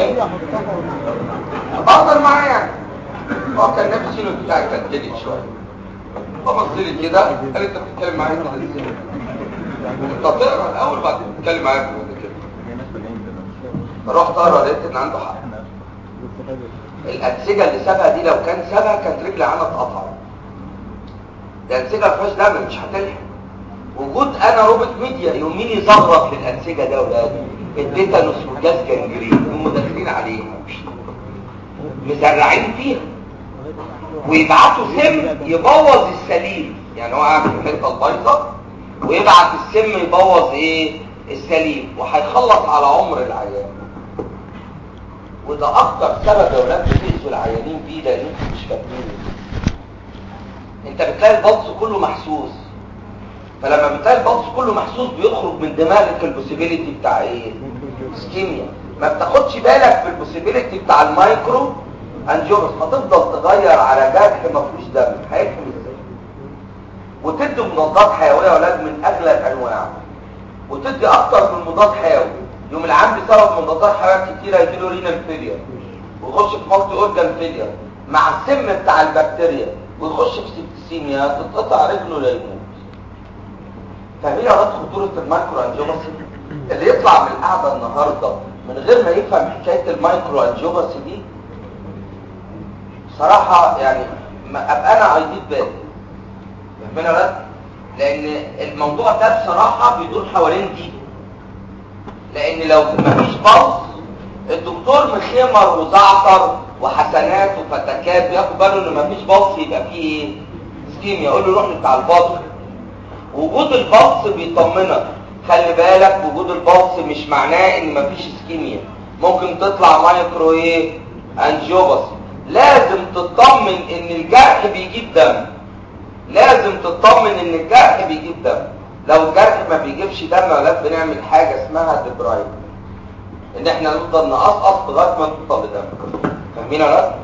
A: بقدر معايا يعني. هو كان نفسي انه بتاعي كان تاني شويه، فبص لي كده قال انت بتتكلم معايا كده ازاي؟ انت تقرا الاول بعدين تتكلم معايا كده. رحت اقرا لقيت ان عنده حق. الانسجه اللي سابها دي لو كان سابها كانت رجلي عنها اتقطعت. ده انسجه ما فيهاش دم مش هتلحق. وجود انا روبوت ميديا يومين يزغرط للانسجه ده يا ولاد، التيتانوس والجاز جنجرين هم داخلين عليها مزرعين فيها، ويبعتوا سم يبوظ السليم. يعني هو قاعد في الحته البيضاء ويبعت السم يبوظ ايه السليم، وهيخلص على عمر العيان. وده اكتر سبب يا ولاد بتأذوا العيانين بيه، لان انتوا مش فاهمين. انت بتلاقي البلس كله محسوس، فلما بتلاقي البلس كله محسوس بيخرج من دماغك البوسيبيليتي بتاع ايه اسكيميا. ما بتاخدش بالك بالبوسيبيليتي بتاع المايكرو انجيوبس، هتفضل تغير على جرح ما فيهوش دم، هيفهم ازاي؟ وتدي مضادات حيويه يا ولاد من اغلى الانواع، وتدي اكتر من مضاد حيوي. يوم العام بسبب مضادات حيويه كتيره يجيله رينال فيلير ويخش في مالتي اورجان فيلير مع السم بتاع البكتيريا، ويخش في سيبتسيميا تتقطع رجله لا يموت. فاهمين يا ولاد خطوره المايكرو انجيوباسي؟ اللي يطلع من القعده النهارده من غير ما يفهم حكايه المايكرو انجيوباسي دي بصراحه يعني ابقى انا عايزين بالي. فاهمين يا ولاد؟ لان الموضوع ده بصراحه بيدور حوالين دي، لان لو مفيش بلس الدكتور مخمر وزعتر وحسنات وفتكات بياخد باله ان مفيش بلس يبقى فيه ايه اسكيميا، يقول له روح بتاع البلس. وجود البلس بيطمنك، خلي بالك وجود البلس مش معناه ان مفيش اسكيميا، ممكن تطلع مايكرو ايه انجيوباسي. لازم تطمن ان الجرح بيجيب دم، لازم تطمن ان الجرح بيجيب دم. لو الجرح ما بيجيبش دم يا ولاد بنعمل حاجه اسمها ديبرايد، ان احنا نفضل نقصقص لغايه ما نوصل لدم. فاهمين يا ولاد؟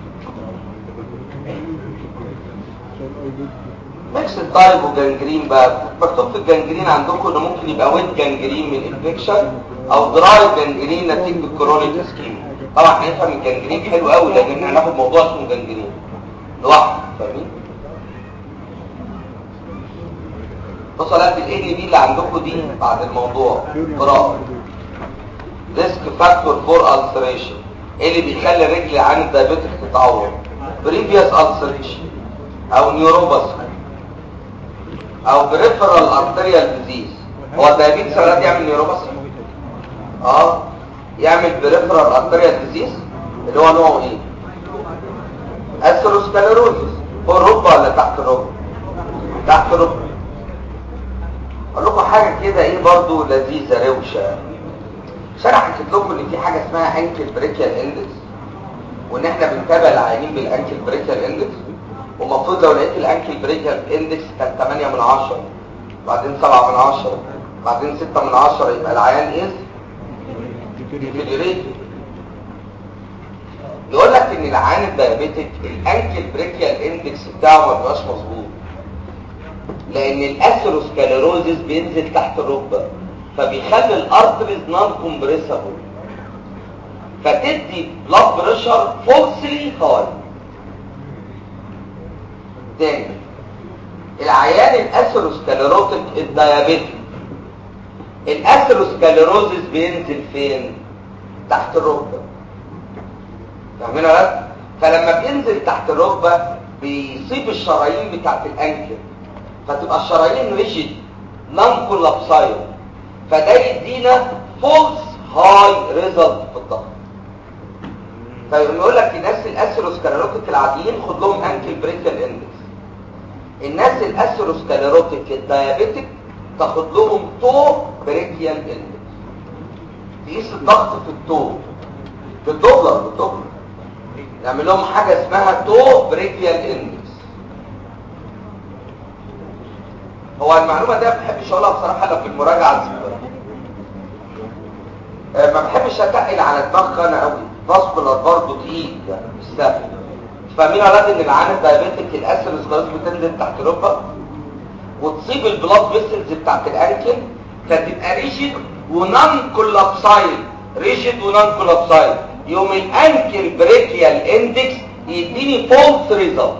A: ميكس التايب وجنجرين بقى، مكتوب في الجنجرين عندكم انه ممكن يبقى ويت جنجرين من انفكشن او دراي جنجرين نتيجه الكرونيك اسكيميا. طبعا هنفهم الجنجرين حلو قوي لان احنا هناخد موضوع اسمه جنجرين لوحده. فاهمين؟ بصوا على الان بي اللي عندكم دي بعد الموضوع قراءه ريسك فاكتور فور السريشن. ايه اللي بيخلي رجل عن الدايابيتك تتعور؟ بريفيوس السريشن او نيوروباثي او بريفرال ارتريال ديزيز. هو الدايابيتس الذي يعمل نيوروباثي يعمل بريفرال ارتريال ديزيز اللي هو نوعه ايه؟ اثيروسكليروزس. فوق الركبه ولا تحت الركبه؟ تحت الركبه. اقول لكم حاجه كده ايه برضو لذيذه روشه. مش انا حكيت لكم ان في حاجه اسمها انكل بريكيال اندكس، وان احنا بنتابع العيانين بالانكل بريكيال اندكس، ومفروض لو لقيت الانكل بريكيال اندكس كان 8 من 10 بعدين 7 من 10 بعدين 6 من 10 يبقى العيان ايه؟ ديفيليريتد. يقول لك ان العيان الدايابيتك الانكل بريكيال اندكس بتاعه ما بيبقاش مظبوط، لان الاثيروسكليروزس بينزل تحت الركبه فبيخلي الارتريز نون كومبريسبل، فتدي بلاد بريشر فولسلي هاي. تاني، العيان الاثيروسكليروتيك الديابيتيك، الاثيروسكليروزس بينزل فين؟ تحت الركبه. فاهمين يا ولاد؟ فلما بينزل تحت الركبه بيصيب الشرايين بتاعت الانكل، فتبقى الشرايين ريجيد نون كولابسايل، فده يدينا فولس هاي ريزلت في الضغط. فيقول لك الناس الاثيروسكليروتيك العاديين خد لهم انكل بريكال اندكس، الناس الاثيروسكليروتيك الديابيتيك تاخد لهم تو بريكيال اندكس. تقيس الضغط في التو، في الدوبلر نعمل لهم حاجه اسمها تو بريكيال اندكس. هو المعلومه دي ما بحبش اقولها بصراحه الا في المراجعه الصغيره، ما بحبش اتقل على دماغي انا قوي، فاسكولار برضه تقيل يعني مش سهل. فاهمين يا ولاد ان العيان الدايابيتيك الاثيروسكليروز بتنزل تحت الركبه وتصيب البلاد فيسلز بتاعت الانكل، فتبقى ريجيد ونون كولابسايل، ريجيد ونون كولابسايل، يوم الانكل بريكيال اندكس يديني فولس ريزلت.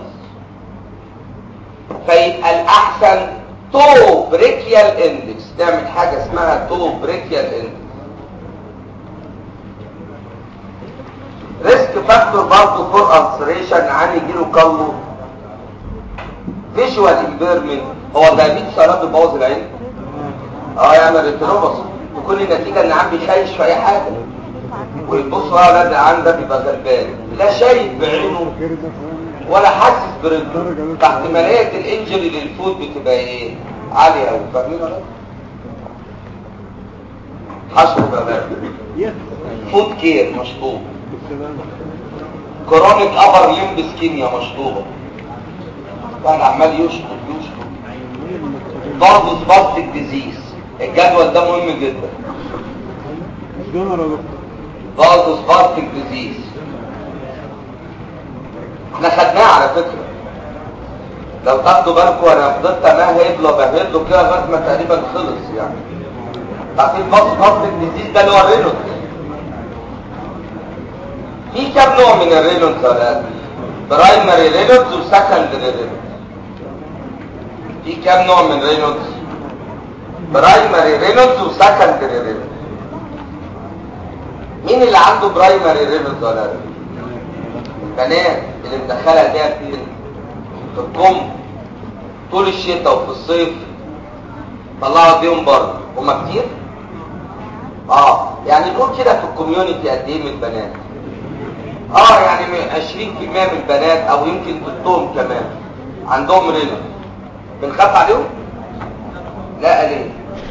A: فيبقى الاحسن تو بريكيال اندكس، نعمل حاجه اسمها تو بريكيال اندكس. ريسك فاكتور برضه فور انسريشن، عن يجيله كالو، فيجوال امبيرمنت. هو الدايابيتس سراب بيبوظ العين، يعمل ريتينوباث، تكون النتيجه ان عم بيخيش في اي حاجه، ويبصوا على ولاد العين ده بيبقى غلبان، لا شايف بعينه ولا حاسس برجله، فاحتماليه الانجري للفود بتبقى ايه؟ عاليه قوي. فاهمين ولا؟ حشو بقى فود كير مشطوب، كرونيك ابر ليمب سكيميا مشطوبه، واحد عمال يشطب برضه سباستيك ديزيز. الجدول ده مهم جدا، برضه سباستيك ديزيز احنا خدناه على فكره، لو تاخدوا بالكم انا فضلت امهد له كده لغايه ما تقريبا خلص يعني. عارفين سباستيك ديزيز ده اللي هو الرينولدز. في كام نوع من الرينولدز يا ولاد؟ برايمري رينولدز وسكندري رينولدز. في كام نوع من رينولدز؟ برايمري رينولدز وسكندري رينولدز. مين اللي عنده برايمري رينولدز ولا لا؟ البنات اللي مدخلها ايديها في الكم طول الشتاء وفي الصيف طلعوا بيهم بره، هما كتير؟ يعني نقول كده في الكوميونتي قد ايه من البنات؟ يعني 20% من البنات او يمكن ضدهم كمان عندهم رينولدز. بنخاف عليهم؟ لا ليه؟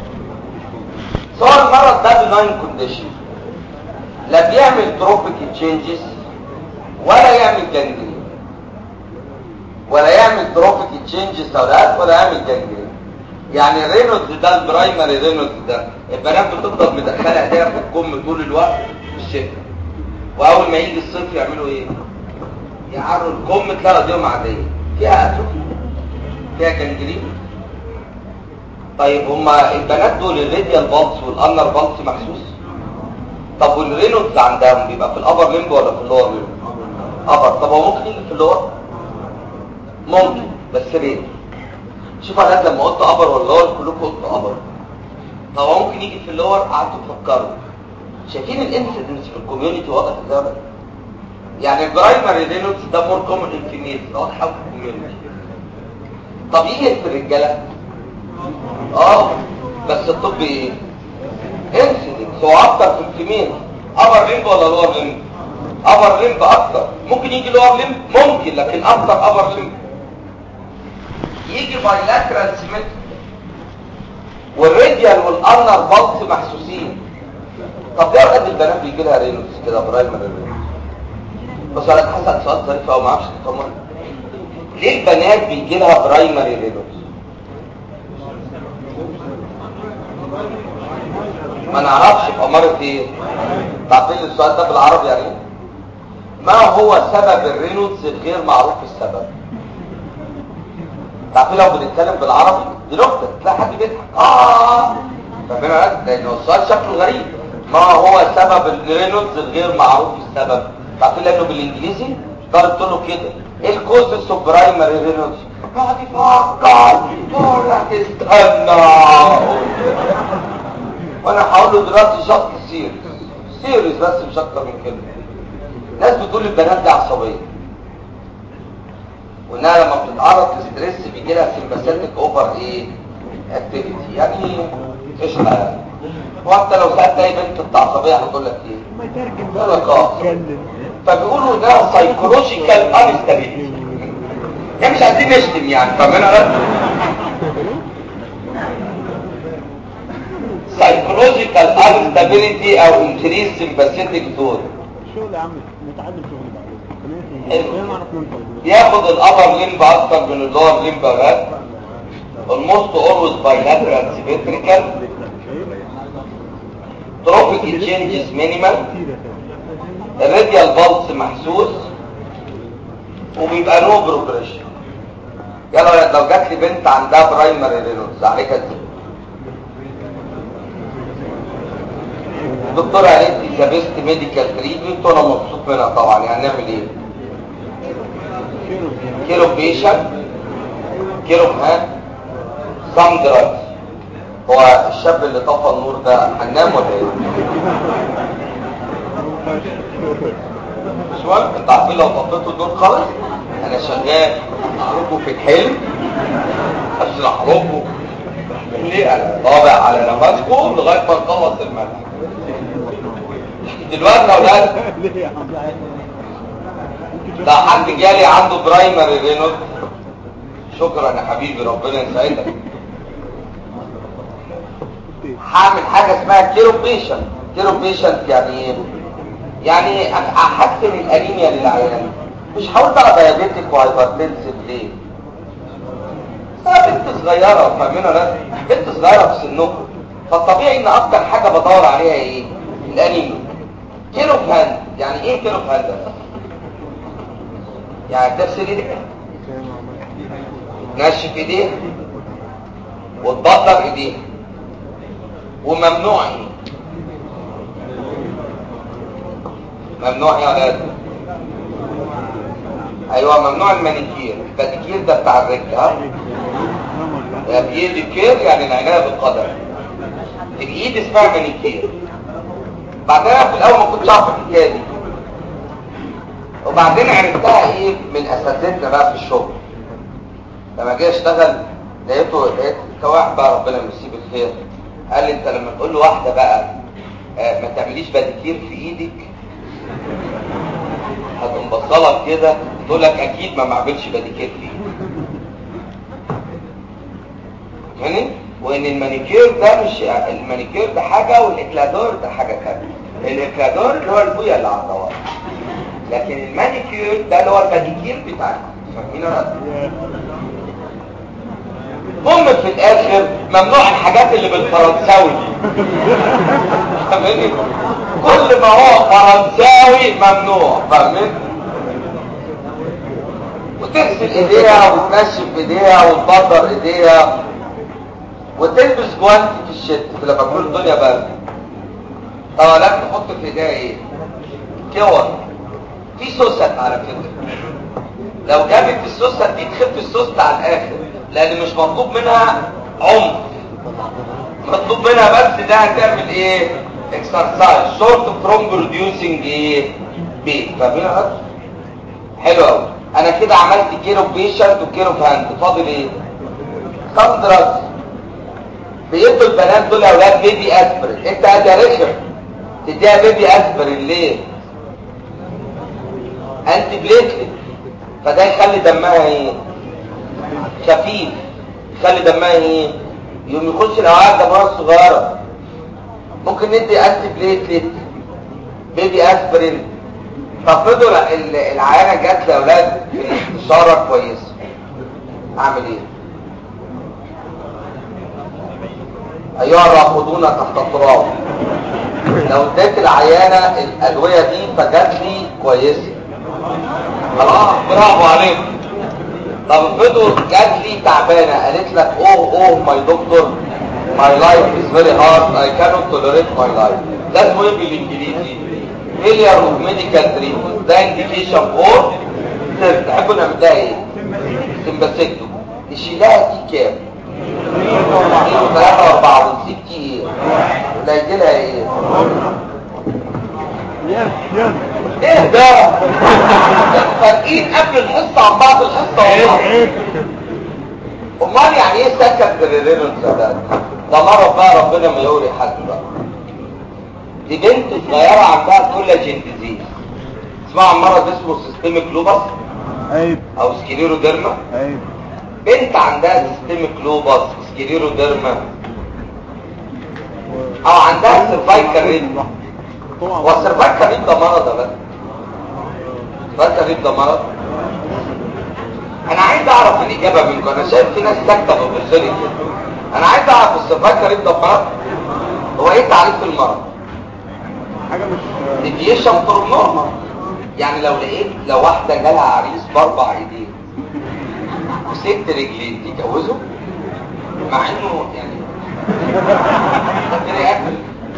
A: سواء المرض ده بناين كونديشن، لا بيعمل تروبيك تشينجز ولا يعمل جانجرين، ولا يعمل تروبيك تشينجز ولا يعمل جانجرين. يعني الرينولدز ده البرايمري رينولدز ده البنات بتفضل مدخله ايديها في الكم طول الوقت في الشتاء، واول ما يجي الصيف يعملوا ايه؟ يعروا الكم تلاقوا ايديهم عاديه، فيها اتروفي، فيها جانجرين. طيب هما البنات دول الراديال بالس والانر بالس محسوس؟ طب والرينولدز عندهم بيبقى في الابر ليمب ولا في اللور ليمب؟ ابر. طب هو ممكن يجي في اللور؟ ممكن بس رير. شوف انا لما قلت ابر ولا لور كلكم قلتوا ابر. طب هو ممكن يجي في اللور. قعدتوا تفكروا، شايفين الانسيدنس في الكوميونتي واضح ازاي؟ يعني البرايمري رينولدز ده مور كومن ان فيميل، واضح قوي في الكوميونتي. طب يجي في الرجاله؟ بس الطب ايه؟ انسيدنس هو اكتر في الفيميل. ابر ليمب ولا لور ليمب؟ ابر ليمب اكتر. ممكن يجي لور ليمب ممكن، لكن اكتر ابر ليمب. يجي بايلاترال سيمتري، والراديال والانر بالس محسوسين. طب ليه قد البنات بيجي لها رينولدز كده برايمري رينولدز؟ بس انا حسأل سؤال ظريف او ما اعرفش تفهموا ليه البنات بيجي لها برايمري رينولدز؟ ما نعرفش بأمارة ايه. تعطيل السؤال ده بالعربي يعني ايه؟ ما هو سبب الرينولدز الغير معروف السبب؟ تعطيل لو بنتكلم بالعربي دي نكته تلاقي حد بيضحك فاهمين؟ لان السؤال شكله غريب. ما هو سبب الرينولدز الغير معروف السبب؟ تعطيل لانه بالانجليزي ضربت له كده ايه الكوزس اوف برايمري رينوس؟ يقعد يفكر يقول لك استنى، وانا هقول له دلوقتي شخص سيريس بس مش اكتر من كده. ناس بتقول البنات دي عصبيه، وانها لما بتتعرض لستريس بيجي لها سمباثيك اوفر ايه اكتيفيتي، يعني قشطه يعني. وانت لو سالت اي بنت عصبيه هتقول لك ايه؟
B: ما يترجم
A: يقول لك فبيقولوا ده سايكولوجيكال انستابيليتي، يعني مش عايزين نشتم يعني، فاهمين؟ سايكولوجيكال انستابيليتي او انكريز سمباثيك دور.
B: شغل يا عم نتعلم شغل بعدين.
A: ياخد الابر ليمب اكتر من اللور ليمب بقى. almost always bilateral symmetrical. trophic changes minimal. الراديال بالس محسوس، وبيبقى نو بروجريشن. يلا لو جات لي بنت عندها برايمري رينوس عليك ازاي؟ الدكتوره قالت لي سابست ميديكال تريتمنت وانا مبسوط منها طبعا. يعني نعمل ايه؟ كيرو بيشن، كيرو سام دراجز. هو الشاب اللي طفى النور ده هننام ولا ايه؟ مش مهم، انتوا عارفين لو طفيتوا النور خالص انا شغال احرجه في الحلم، عشان احرجه ليه؟ انا طابع على نفسكم لغايه ما نخلص المنهج. دلوقتي لو ده حد جالي عنده برايمري رينوس، شكرا يا حبيبي ربنا يسعدك، هعمل حاجه اسمها كيرو بيشنت. كيرو بيشنت يعني ايه؟ يعني احسن الانيميا للعيان. مش هقول بقى دايابيتك وهايبرتنسيف ليه؟ بنت صغيره، فاهمين ولا بنت صغيره في سنكم، فالطبيعي ان اكتر حاجه بدور عليها ايه؟ الانيميا. كيلو هاند، يعني ايه كيلو هاند؟ يعني تغسل ايديك، تنشف ايديها وتبطر ايديها. وممنوع ايه؟ ممنوع ايه يا ولاد؟ ايوه ممنوع المانيكير. الباديكير ده بتاع الرجل، ها؟ بيديكير يعني العنايه بالقدم. الايد اسمها مانيكير. بعدين في الاول ما كنتش اعرف الحكايه دي، وبعدين عرفتها ايه من اساتذتنا بقى في الشغل. لما جه اشتغل لقيت كواحد بقى ربنا يمسيه بالخير، قال لي انت لما تقول له واحده بقى ما تعمليش باديكير في ايدك هتقوم بصلك كده تقول لك اكيد ما بعملش باديكير في ايدي. يعني وان المانيكير ده مش المانيكير ده حاجه والاكلادور ده حاجه ثانيه. الاكلادور اللي هو البويه اللي على الضوافر، لكن المانيكير ده اللي هو الباديكير بتاعنا، فاهمين ولا؟ المهم في الاخر ممنوع الحاجات اللي بالفرنساوي دي، فاهمين؟ كل ما هو فرنساوي ممنوع، فاهمين؟ وتغسل ايديها وتنشف ايديها وتبطر ايديها وتلبس جوانتي في الشتاء لما تكون الدنيا برد. طبعا لا تحط في ايديها ايه؟ كور. في سوست على فكره، لو جابت السوست دي تخف السوست على الاخر، لان مش مطلوب منها عنف، مطلوب منها بس ده هتعمل ايه؟ اكسرسايز شورت فروم بروديوسنج ايه؟ بيت. فاهمين يا حلو قوي. انا كده عملت كيرو بيشنت وكيرو هاند، فاضل ايه؟ كاندراس. بيدوا البنات دول يا اولاد بيبي اسبرين. انت يا رخم تديها بيبي اسبرين ليه؟ انتي بليتلت، فده يخلي دمها ايه؟ خفيف، يخلي دمها ايه؟ يوم يخش الاوعيه الدمويه الصغيره. ممكن ندي انتي بليتلت، بيبي اسبرين. تفرضوا العيانه جات لاولاد في الاستشاره كويسه، اعمل ايه؟ ايها الراقدون تحت التراب، لو اديت العيانه الادويه دي فجات لي كويسه خلاص برافو عليك. طب افرضوا جات لي تعبانه قالت لك اوه ماي دكتور ماي لايف از فيري هارد اي كانوت توليريت ماي لايف، ده اسمه ايه بالانجليزي؟ failure of medical treatment. ده indication for السر تحبوا نعمل لها ايه؟ سمباسيكتو. نشيلها دي كام؟ 3 و4 ونسيب دي ايه؟ ولا يجي لها ايه؟ ايه ده؟ فارقين قبل الحصه عن بعض الحصه امال يعني ايه سكت ريرينولدز ده مرض بقى ربنا ما يوري حد بقى. دي بنت صغيره عندها كولاجين ديزيز. اسمعوا عن مرض اسمه سيستميك لوبس او سكليروديرما. بنت عندها سيستميك لوبس سكليروديرما او عندها سيرفايكال ريد. هو السيرفايكال ريد ده مرض يا بنت؟ السيرفايكال ريد ده مرض؟ انا عايز اعرف الاجابه منكم. انا شايف في ناس ساكته وبتزرق كده. انا عايز اعرف السيرفايكال ريد ده مرض؟ هو ايه تعريف المرض؟
B: حاجه مش
A: ديفيشن فروم نورمال. يعني لو واحده جالها عريس ب4 ايدين و6 رجلين تتجوزه مع انه يعني ده اكل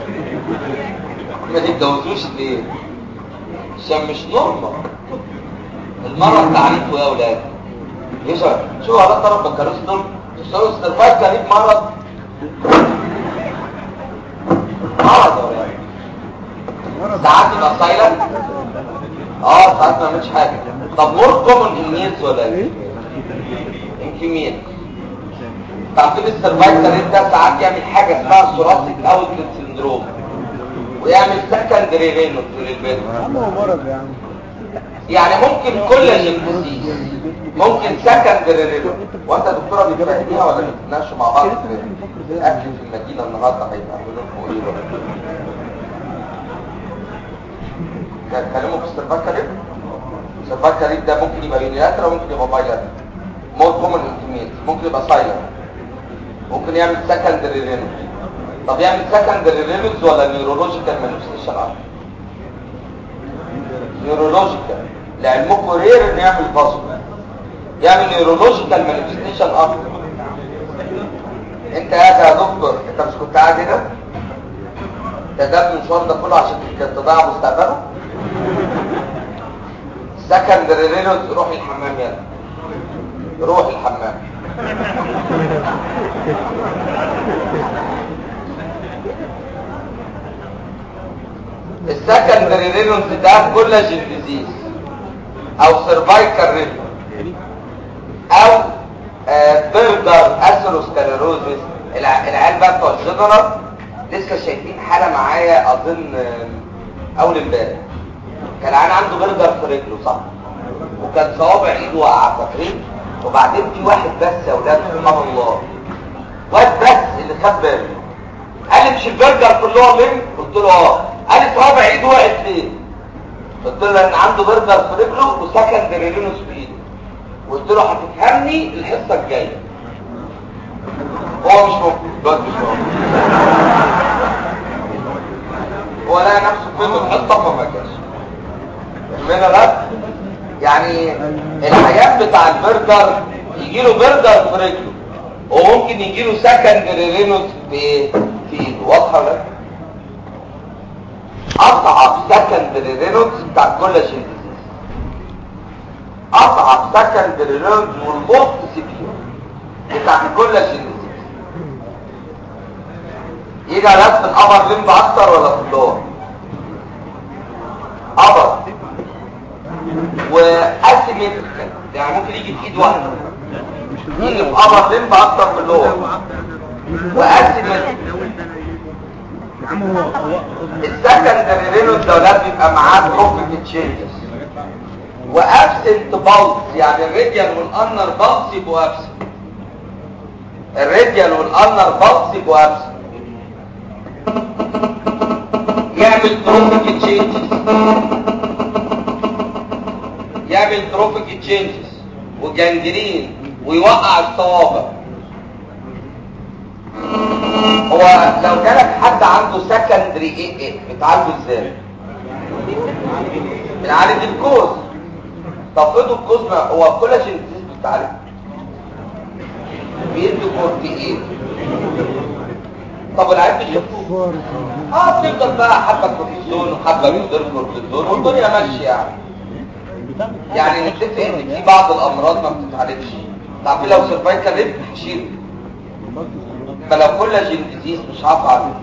A: ما تتجوزوش ليه؟ عشان مش نورمال. المرض تعريفه يا اولاد شو على طرف بكالوريوس دول تشتغلوا استرفايت كريم مرض ساعات يبقى سايلنت ساعات ما عملش حاجه. طب مور كومن النيلز ولا ايه؟ يمكن مين؟ تعرفين السرفايكال ده ساعات يعمل حاجه اسمها ثوراسيك اوتلت سندروم ويعمل سكندري رينوس للبيت.
B: هو مرض يا عم.
A: يعني ممكن كولاجين ديزيز ممكن سكندري رينوس. وانت يا دكتوره بتفهميها ولا بتتناقشوا مع بعض في الاكل في المدينه النهارده هيعملوا لكم ايه ولا كلامه في السرفايكال السرفايكال ده ممكن يبقى يونيلاترال وممكن يبقى بايلاترال. مور كومن انتيميت ممكن يبقى سايلنت ممكن يعمل سكندري رينوس. طب يعمل سكندري رينوس ولا نيورولوجيكال مانيفستيشن نيورولوجيكال لعلمكم رير ان يعمل فاصل يعمل نيورولوجيكال مانيفستيشن اكتر. انت قاعد يا دكتور انت مش كنت قاعد هنا ده المشوار ده كله عشان تضيع مستقبله. سكندري رينوس روح الحمام يلا روح الحمام. السكندري رينوس ده كولاجين ديزيز او سيرفايكال رينوس او بيرجر اثيروسكليروزيس. العيال بقى بتوع الجنرال لسه شايفين حاله معايا اظن اول امبارح كان عنده برجر في رجله صح وكان صوابع ايده واقعه فاكرين. وبعدين في واحد بس يا اولاد سبحان الله واد بس اللي خد باله قال لي مش البرجر كلهم مني؟ قلت له قال لي صوابع ايده وقعت ليه؟ قلت له ان عنده برجر في رجله وسكندري رينوس في ايده. قلت له هتفهمني الحصه الجايه. هو مش موجود هو لقى نفسه فين الحصه فما جاش منها لا. يعني الحياه بتاع البرجر يجي له برجر في رجله وممكن يجي له سكندري رينوس في ايده. واضحه ولا لا؟ اصعب سكندري رينوس بتاع كولاجين ديزيز اصعب سكندري رينوس والموست سيفير بتاع كولاجين ديزيز. يجي على في الابر لمب اكتر ولا في اللور؟ ابر واسيمتريكال يعني ممكن يجي في ايد واحده يجي في ابر لمب اكتر من اللور واسيمتريكال. السكندري رينوس ده بيبقى معاه تروفيك تشينجز وابسنت بالز. يعني الراديال والانر بالز يبقوا ابسنت. الراديال والانر بالز يبقوا ابسنت. يعمل تروفيك تشينجز يعمل تروفيك تشينجز وجانجرين ويوقع الصوابع. هو لو جالك حد عنده سكندري ايه بتعالجه ازاي؟ بنعالج الكوز. طب افرضوا الكوز هو كولاجين ديزيز بتعالج بيدي كورتيين. طب العيب بيشوفوه بتفضل بقى حبه كورتيزون وحبه بيدور كورتيزون والدنيا ماشيه يعني. يعني نتفق ان في بعض الامراض ما بتتعالجش. تعرفين لو سيرفايكال ريب هشيله، فلو كولاجين ديزيز مش هعرف اعمله.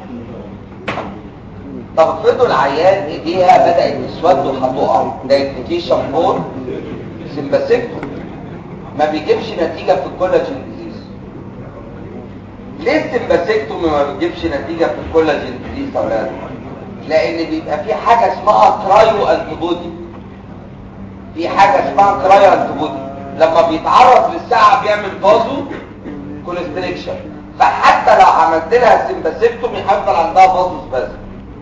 A: طب افرضوا العيان ايديها بدات تسود وهتقع، ده انديكيشن فور سمباسيكتوم، ما بيجيبش نتيجه في الكولاجين ديزيز. ليه السمباسيكتوم ما بيجيبش نتيجه في الكولاجين ديزيز يا اولاد؟ لان بيبقى في حاجه اسمها كرايو انتيبودي. في حاجه اسمها كرايو انتيبودي لما بيتعرض للساعه بيعمل فازو كونستريكشن، فحتى لو عملت لها سمباسيكتوم هيفضل عندها فازوس بس.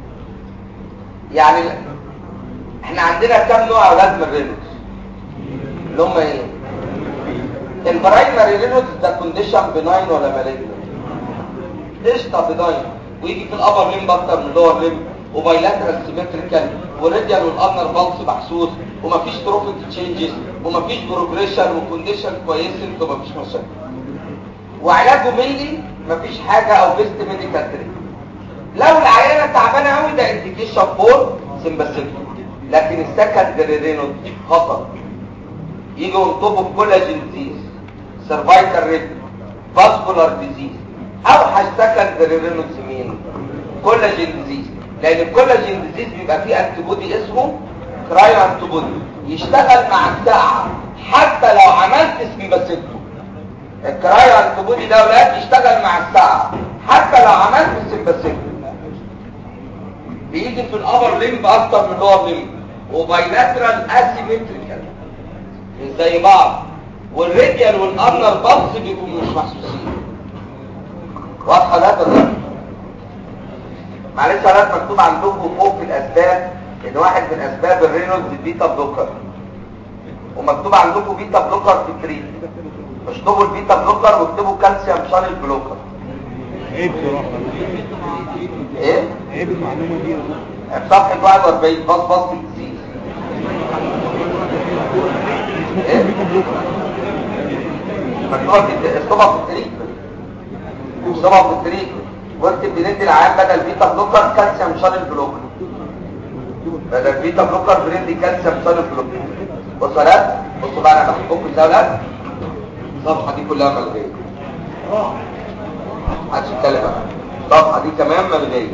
A: يعني احنا عندنا كام نوع اولاد من الرينوس اللي هم ايه؟ البرايمري رينوس ده كونديشن بناين ولا مالجنت؟ قشطه بناين، ويجي في الابر ليمب اكتر من اللور ليمب، وبايلاترال سيمتريكال، والراديال والابنر بالس محسوس، ومفيش تروفيك تشينجز، ومفيش بروجريشن، وكونديشن كويسنت، ومفيش مشاكل. وعلاجه ميلي مفيش حاجه او بيست ميديكال تريت. لو العيانه تعبانه قوي ده انديكيشن فور سمباسيكتوم. لكن السكندري رينوس خطر، يجوا ينطبوا كولاجين ديزيز، سيرفايكال ريب، فاسكولار ديزيز، اوحش سكندري رينوس مين؟ كولاجين ديزيز. لان الكولاجين ديزيز بيبقى فيه انتيبودي اسمه كرايو انتيبودي يشتغل مع الساعه حتى لو عملت سمباسيكتوم. الكرايو انتيبودي ده ولاد يشتغل مع الساعه حتى لو عملت سمباسيكتوم. بيجي في الابر ليمب اكتر من اللور ليمب، وبايلاترال اسيمتريكال مش زي بعض، والراديال والابنر بالس بيبقوا مش محسوسين. واضحه ده ولا؟ معلش يا رب مكتوب عندكم فوق في الاسباب ان واحد من اسباب الرينوس البيتا بلوكر، ومكتوب عندكم بيتا بلوكر في التريت. اشطبوا البيتا بلوكر واكتبوا كالسيوم شانل بلوكر.
B: ايه بصراحه؟
A: ايه؟
B: ايه المعلومه دي؟
A: في صفحه 41 بص الديزيز. ايه؟ مكتوبه في اشطبها في التريت، اشطبها في التريت، واكتب بندي العيان بدل بيتا بلوكر كالسيوم شانل بلوكر، بدل بيتا بلوكر بندي كالسيوم شانل بلوكر. بصوا يا ولاد، بصوا بقى انا بحكمكم ازاي يا ولاد. الصفحه دي كلها ملغيه، محدش يتكلم بقى. الصفحه دي كمان ملغيه.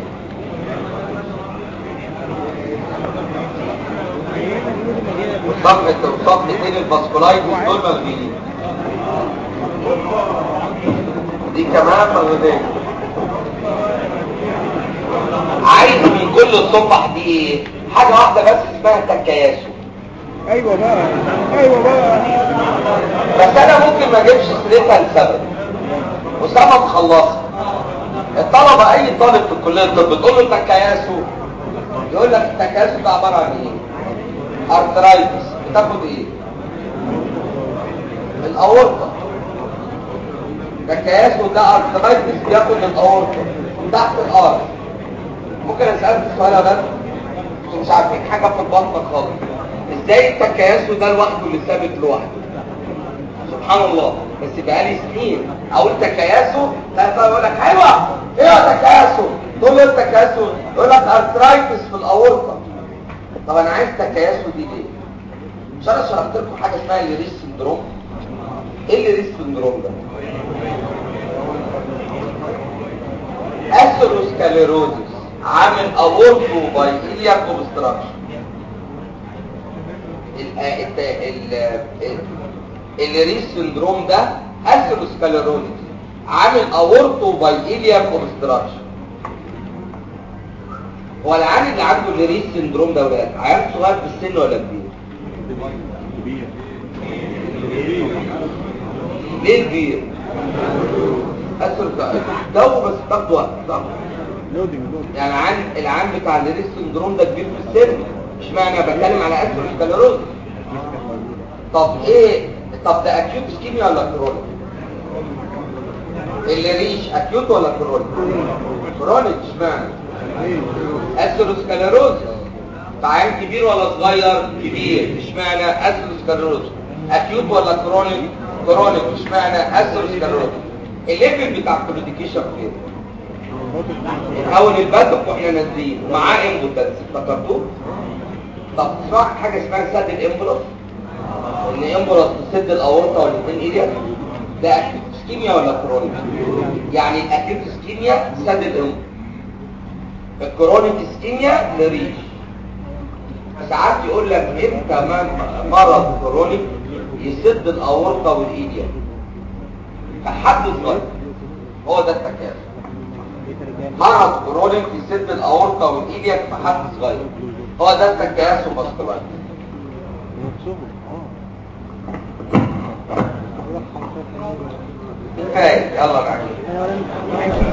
A: وصفحتين الفاسكولايتس دول ملغيين، دي كمان ملغيه. عايز من كل الصفح دي ايه؟ حاجه واحده بس اسمها تكياسو.
B: ايوه بقى، ايوه بقى.
A: بس انا ممكن ما اجيبش سيرتها لسبب وسبب خلصها. الطلبه اي طالب في الكليه الطب بتقول له التكياسو، يقول لك التكياسو ده عباره عن ايه؟ ارترايتس. بتاخد ايه؟ الاورطه. التكياسو ده ارترايتس بياخد الاورطه تحت الارض. ممكن اسالك السؤال ده؟ انتوا مش عارفين حاجه في البطن خالص. ازاي التكياسو ده لوحده اللي ثابت لوحده؟ سبحان الله. بس بقالي سنين اقول تكياسو، لا يقول لك ايوه ايه تكياسو، تقول له التكياسو يقول لك ارترايتس في الاورطه. طب انا عايز تكياسو دي ليه؟ مش انا شرحت لكم حاجه اسمها الليريس سندروم؟ ايه الليريس سندروم ده؟ اثيروسكليروزس عامل اورتو بايلياك اوبستراكشن. الليريس سندروم ده اثيروسكليروزس عامل اورتو بايلياك اوبستراكشن. هو العيان اللي عنده الليريس سندروم ده ولاد عيان صغير في السن ولا كبير؟
B: كبير.
A: ليه كبير؟ جو بس تاخد وقت صح؟ يعني العيان بتاع الليريس سندروم ده كبير في السن. اشمعنى بتكلم على اثيروسكليروزس؟ طب ايه؟ طب ده اكيوت اسكيميا ولا كرونيك؟ الليريش اكيوت ولا كرونيك؟ كرونيك. اشمعنى؟ اثيروسكليروزس. عيان كبير ولا صغير؟ كبير. اشمعنى؟ اثيروسكليروزس. اكيوت ولا كرونيك؟ كرونيك. اشمعنى؟ اثيروسكليروزس. الليفل بتاع الكلوديكيشن فين؟ اول الباتوك واحنا نازلين معاه امبوتنس، افتكرتوه؟ طب اسمع حاجه اسمها سد الامبولس. ان امبولس تسد الاورطه والاثنين ايديا. ده اكيد اسكيميا ولا كرونيك؟ يعني الاكيد اسكيميا سد الامبولس، الكرونيك اسكيميا لريش. ساعات يقول لك امتى مرض كرونيك يسد الاورطه والايديا؟ فحد صغير هو ده التكافؤ. مرض كرونيك يسد الاورطه والايديا في حد صغير، هو ده التكاسل فاسكولار. كفايه يلا بقى.